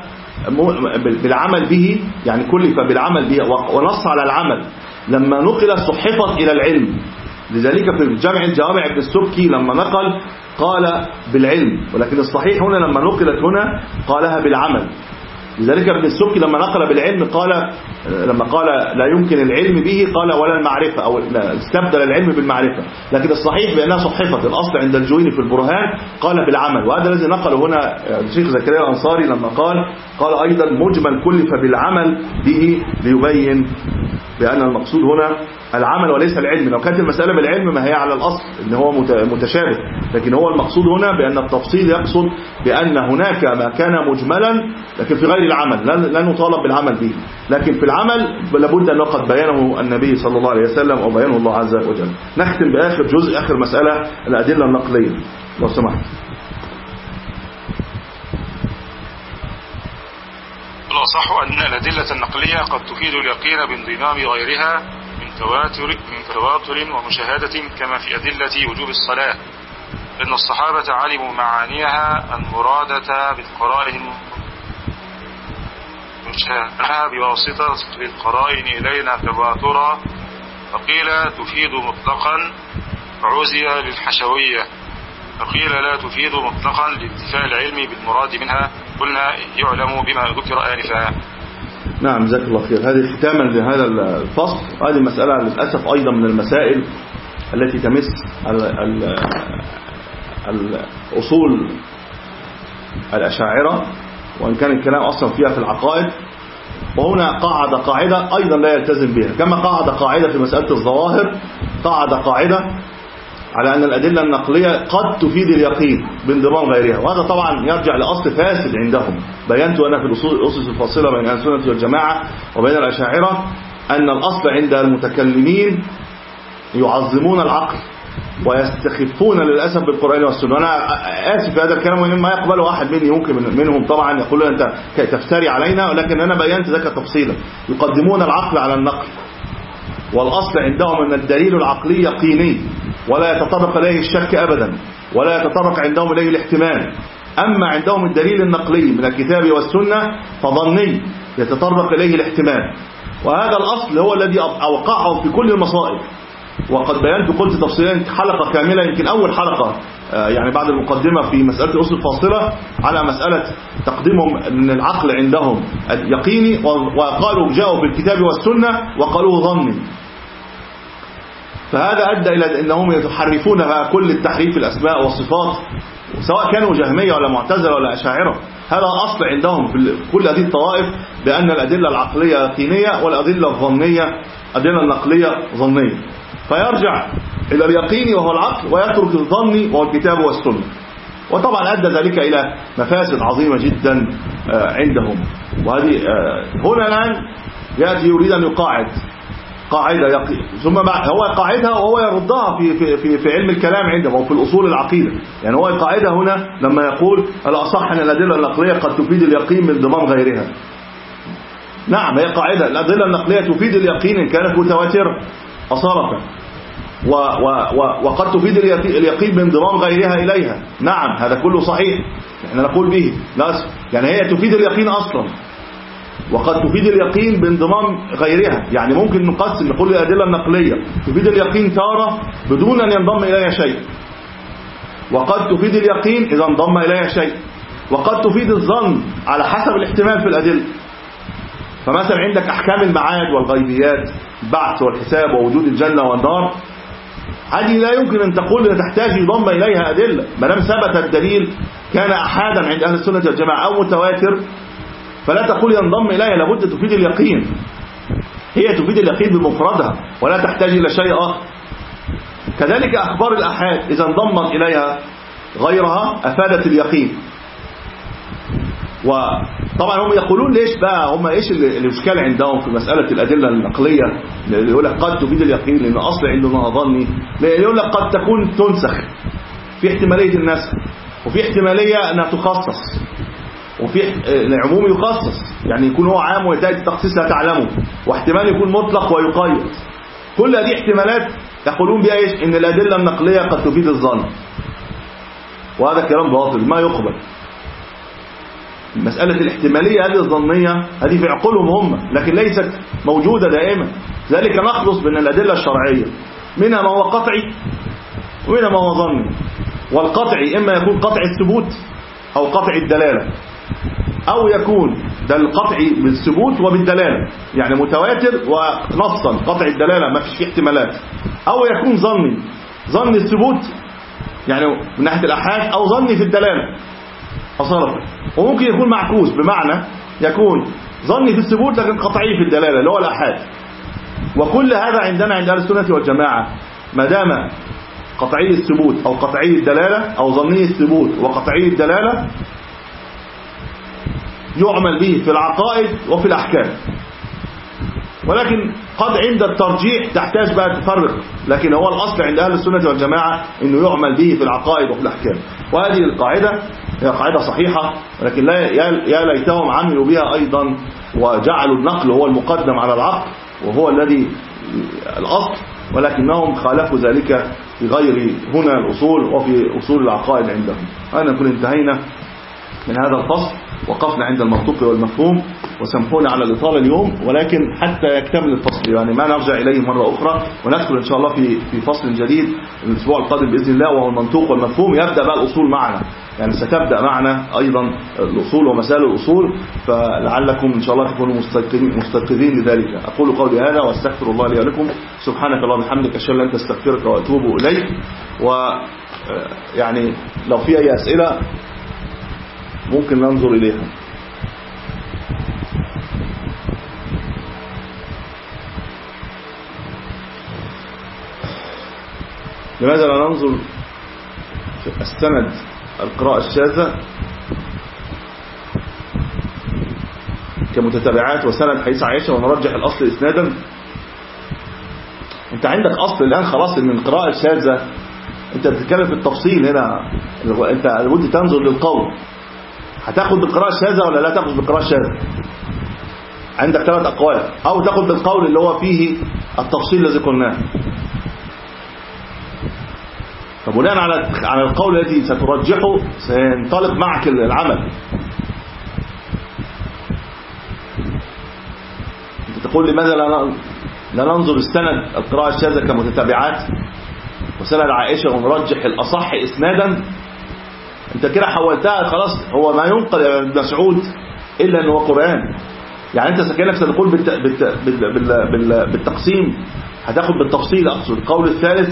بالعمل به يعني كلف بالعمل به ونص على العمل لما نقل صحفت الى العلم، لذلك في جامع الجوامع ابن السبكي لما نقل قال بالعلم، ولكن الصحيح هنا لما نقلت هنا قالها بالعمل. لذلك ابن السبكي لما نقل بالعلم قال لما قال لا يمكن العلم به قال ولا المعرفة، أو استبدل العلم بالمعرفة، لكن الصحيح بأنها صحفت الأصل عند الجويني في البرهان قال بالعمل. وهذا الذي نقله هنا الشيخ زكريا الأنصاري لما قال قال أيضا مجمل كلف بالعمل به ليبين بأن المقصود هنا العمل وليس العلم. لو كانت المسألة بالعلم ما هي على الأصل إن هو متشابه، لكن هو المقصود هنا بأن التفصيل يقصد بأن هناك ما كان مجملا لكن في غير العمل لا نطالب بالعمل به، لكن في العمل لابد أن قد بيانه النبي صلى الله عليه وسلم أو بيانه الله عز وجل. نختم بآخر جزء آخر مسألة الأدلة النقلية لو سمحت. الأصح أن الأدلة النقلية قد تفيد اليقين بانضمام غيرها من تواتر من تواتر ومشاهدة كما في أدلة وجوب الصلاة، إن الصحابة علموا معانيها المرادة بالقرائن مشاهدها بواسطة القرائن إلينا تواترا، فقيل تفيد مطلقا فعزي للحشوية، فقيل لا تفيد مطلقا لانتفاء العلم بالمراد منها، قلنا يعلم بما ذكر آنفا. نعم جزاك الله خير. هذه ختاما لهذا الفصل. هذه المسألة للأسف أيضا من المسائل التي تمس الأصول الأشاعرة، وإن كان الكلام أصلا فيها في العقائد، وهنا قاعدة قاعدة أيضا لا يلتزم بها، كما قاعدة قاعدة في مسألة الظواهر، قاعدة قاعدة على أن الأدلة النقلية قد تفيد اليقين بانضمام غيرها، وهذا طبعا يرجع لأصل فاسد عندهم بينت أنا في الأسس الفاصلة بين أهل السنة والجماعة وبين الأشاعرة أن الأصل عند المتكلمين يعظمون العقل ويستخفون للأسف بالقرآن والسنة. وأنا آسف في هذا الكلام وإن ما يقبله أحد مني يمكن منهم طبعا يقول أنت تفتري علينا، ولكن أنا بينت ذلك تفصيلا. يقدمون العقل على النقل، والأصل عندهم أن الدليل العقلي يقيني ولا يتطرق إليه الشك أبدا، ولا يتطرق عندهم إليه الاحتمال. أما عندهم الدليل النقلي من الكتاب والسنة فظني يتطرق إليه الاحتمال، وهذا الأصل هو الذي أوقعهم في كل المصائب. وقد بينت قلت تفصيلا حلقة كاملة، يمكن أول حلقة يعني بعد المقدمة في مسألة الأصول الفاصلة على مسألة تقديمهم من العقل عندهم يقيني، وقالوا جاءوا بالكتاب والسنة وقالوا ظني. فهذا أدى إلى أنهم يتحرفون كل التحريف الأسماء والصفات، سواء كانوا جهمية ولا معتزلة ولا أشاعرة. هذا أصل عندهم في كل هذه الطوائف، بأن الأدلة العقلية يقينية والأدلة الظنية أدلة النقلية ظنية، فيرجع إلى اليقين وهو العقل ويترك الظن وهو الكتاب والسنة. وطبعا أدى ذلك إلى مفاسد عظيمة جدا عندهم. وهذه هنا الآن يأتي يريد أن يقاعد قاعدة يقين، ثم هو قاعدها وهو يردها في في في, في علم الكلام عندهم وفي الأصول العقيدة. يعني هو قاعدها هنا لما يقول الأصح أن الأدلة النقلية قد تفيد اليقين من ضمان غيرها. نعم، هي قاعدة الأدلة النقلية تفيد اليقين إن كانت متواترة أصالة، و و و وقد تفيد اليقين بانضمام غيرها إليها. نعم، هذا كله صحيح، احنا نقول به لا، يعني هي تفيد اليقين أصلا، وقد تفيد اليقين بانضمام غيرها. يعني ممكن نقسم نقول الأدلة النقلية تفيد اليقين تارة بدون أن ينضم إليها شيء، وقد تفيد اليقين إذا انضم إليها شيء، وقد تفيد الظن على حسب الاحتمال في الأدلة. فمثلا عندك أحكام المعاد والغيبيات، البعث والحساب ووجود الجنة والنار، هذه لا يمكن أن تقول أن تحتاج يضم إليها أدلة، ما دام ثبت الدليل كان أحادا عند أهل السنة والجماعة أو متواتر، فلا تقول ينضم إليها، لابد تفيد اليقين. هي تفيد اليقين بمفردها ولا تحتاج إلى شيء آخر. كذلك أخبار الأحاد إذا انضمت إليها غيرها أفادت اليقين. وطبعا هم يقولون ليش بقى، هم ايش الاشكال عندهم في مسألة الأدلة النقلية اللي يقول لك قد تفيد اليقين لأن أصل عندنا ظني، يقول لك قد تكون تنسخ، في احتمالية النسخ، وفي احتمالية أنها تخصص، وفي العموم يخصص، يعني يكون هو عام ويتأتي التخصيص لا تعلمه، واحتمال يكون مطلق ويقيد. كل هذه احتمالات يقولون بها ايش؟ ان الأدلة النقلية قد تفيد الظن، وهذا كلام باطل ما يقبل. مسألة الاحتمالية هذه الظنية هذه في عقولهم هم، لكن ليست موجودة دائما. ذلك نخلص بين الأدلة الشرعية منها ما هو قطعي ومنها ما هو ظني. والقطعي إما يكون قطع الثبوت أو قطع الدلالة، أو يكون ده القطعي بالثبوت وبالدلالة، يعني متواتر ونصا قطع الدلالة ما فيش فيه احتمالات، أو يكون ظني ظني الثبوت يعني من ناحية الأحاد، أو ظني في الدلالة أصلا. وممكن يكون معكوس، بمعنى يكون ظني في الثبوت لكن قطعي في الدلالة اللي هو الأحاد. وكل هذا عندنا عند أهل السنة والجماعة ما دام قطعي الثبوت أو قطعي الدلالة أو ظني الثبوت وقطعي الدلالة يعمل به في العقائد وفي الأحكام. ولكن قد عند الترجيح تحتاج بقى تفرق، لكن هو الأصل عند أهل السنة والجماعة أنه يعمل به في العقائد وفي الأحكام. وهذه القاعدة هي قاعدة صحيحة، ولكن لا يا ليتهم عملوا بها أيضا وجعلوا النقل هو المقدم على العقل وهو الذي الأصل، ولكنهم خالفوا ذلك في غير هنا الأصول وفي أصول العقائد عندهم. أنا نكون انتهينا من هذا الفصل، وقفنا عند المنطق والمفهوم، وسامحونا على الإطالة اليوم، ولكن حتى يكتمل الفصل يعني ما نرجع إليه مرة أخرى، وندخل إن شاء الله في في فصل جديد الأسبوع القادم بإذن الله، وهو المنطوق والمفهوم. يبدأ بقى الأصول معنا، يعني ستبدأ معنا أيضا الأصول ومسائل الأصول، فلعلكم إن شاء الله تكونوا مستيقظين لذلك. أقول قولي هذا وأستغفر الله لي ولكم. سبحانك اللهم وبحمدك، أشهد أن لا إله إلا أنت، أستغفرك وأتوب إليك. ويعني لو في أي أسئلة ممكن ننظر إليها. لماذا لا ننظر في السند القراءة الشاذة كمتتابعات وسند حديث عائشة ونرجح الأصل إسنادا؟ أنت عندك أصل الآن خلاص من القراءة الشاذة، أنت بتتكلم في التفصيل هنا. أنت لابد تنظر للقول، هتاخد بالقراءة الشاذة ولا لا تاخد بالقراءة الشاذة؟ عندك ثلاث أقوال، أو تاخد بالقول اللي هو فيه التفصيل الذي قلناه. فبناء على على القول الذي سترجحه سينطلق معك العمل. انت تقول لماذا لا لا ننظر السند القراءة الشاذة كمتتابعات وسند عائشة ونرجح الأصح إسنادا؟ انت كده حولتها خلاص. هو ما ينقل يا ابن مسعود إلا أنه قرآن. يعني انت كأنك ستقول بالت... بالت... بال... بال... بال... بالتقسيم هتاخد بالتفصيل. أقصد القول الثالث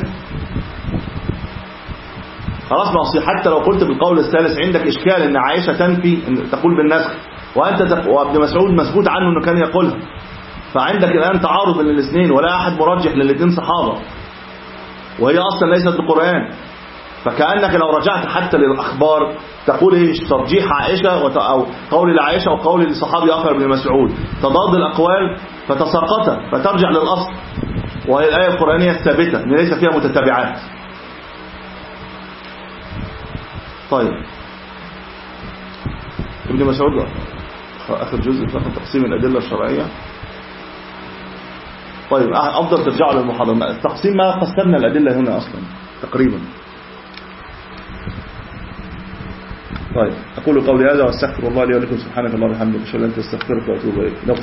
خلاص ما حتى لو قلت بالقول الثالث عندك إشكال أن عائشة تنفي أن تقول بالنسخ وأنت تق... وابن مسعود مسكوت عنه أنه كان يقولها، فعندك الآن تعارض بين الاثنين ولا أحد مرجح للاثنين صحابة وهي أصلا ليست بقرآن. فكأنك لو رجعت حتى للأخبار تقول إيش؟ ترجيح عائشة وت... أو قول لعائشة وقول لصحابي آخر ابن مسعود تضاد الأقوال فتساقط فترجع للأصل وهي الآية القرآنية الثابتة أن ليس فيها متتابعات. طيب ابن مسعود آخر جزء في تقسيم الأدلة الشرعية. طيب أفضل ترجعوا للمحاضرة. التقسيم ما قسمنا الأدلة هنا أصلا تقريبا. طيب أقول قولي هذا واستغفر الله لي ولكم. سبحانك اللهم وبحمدك أشهد أن لا إله إلا أنت أستغفرك وأتوب إليك.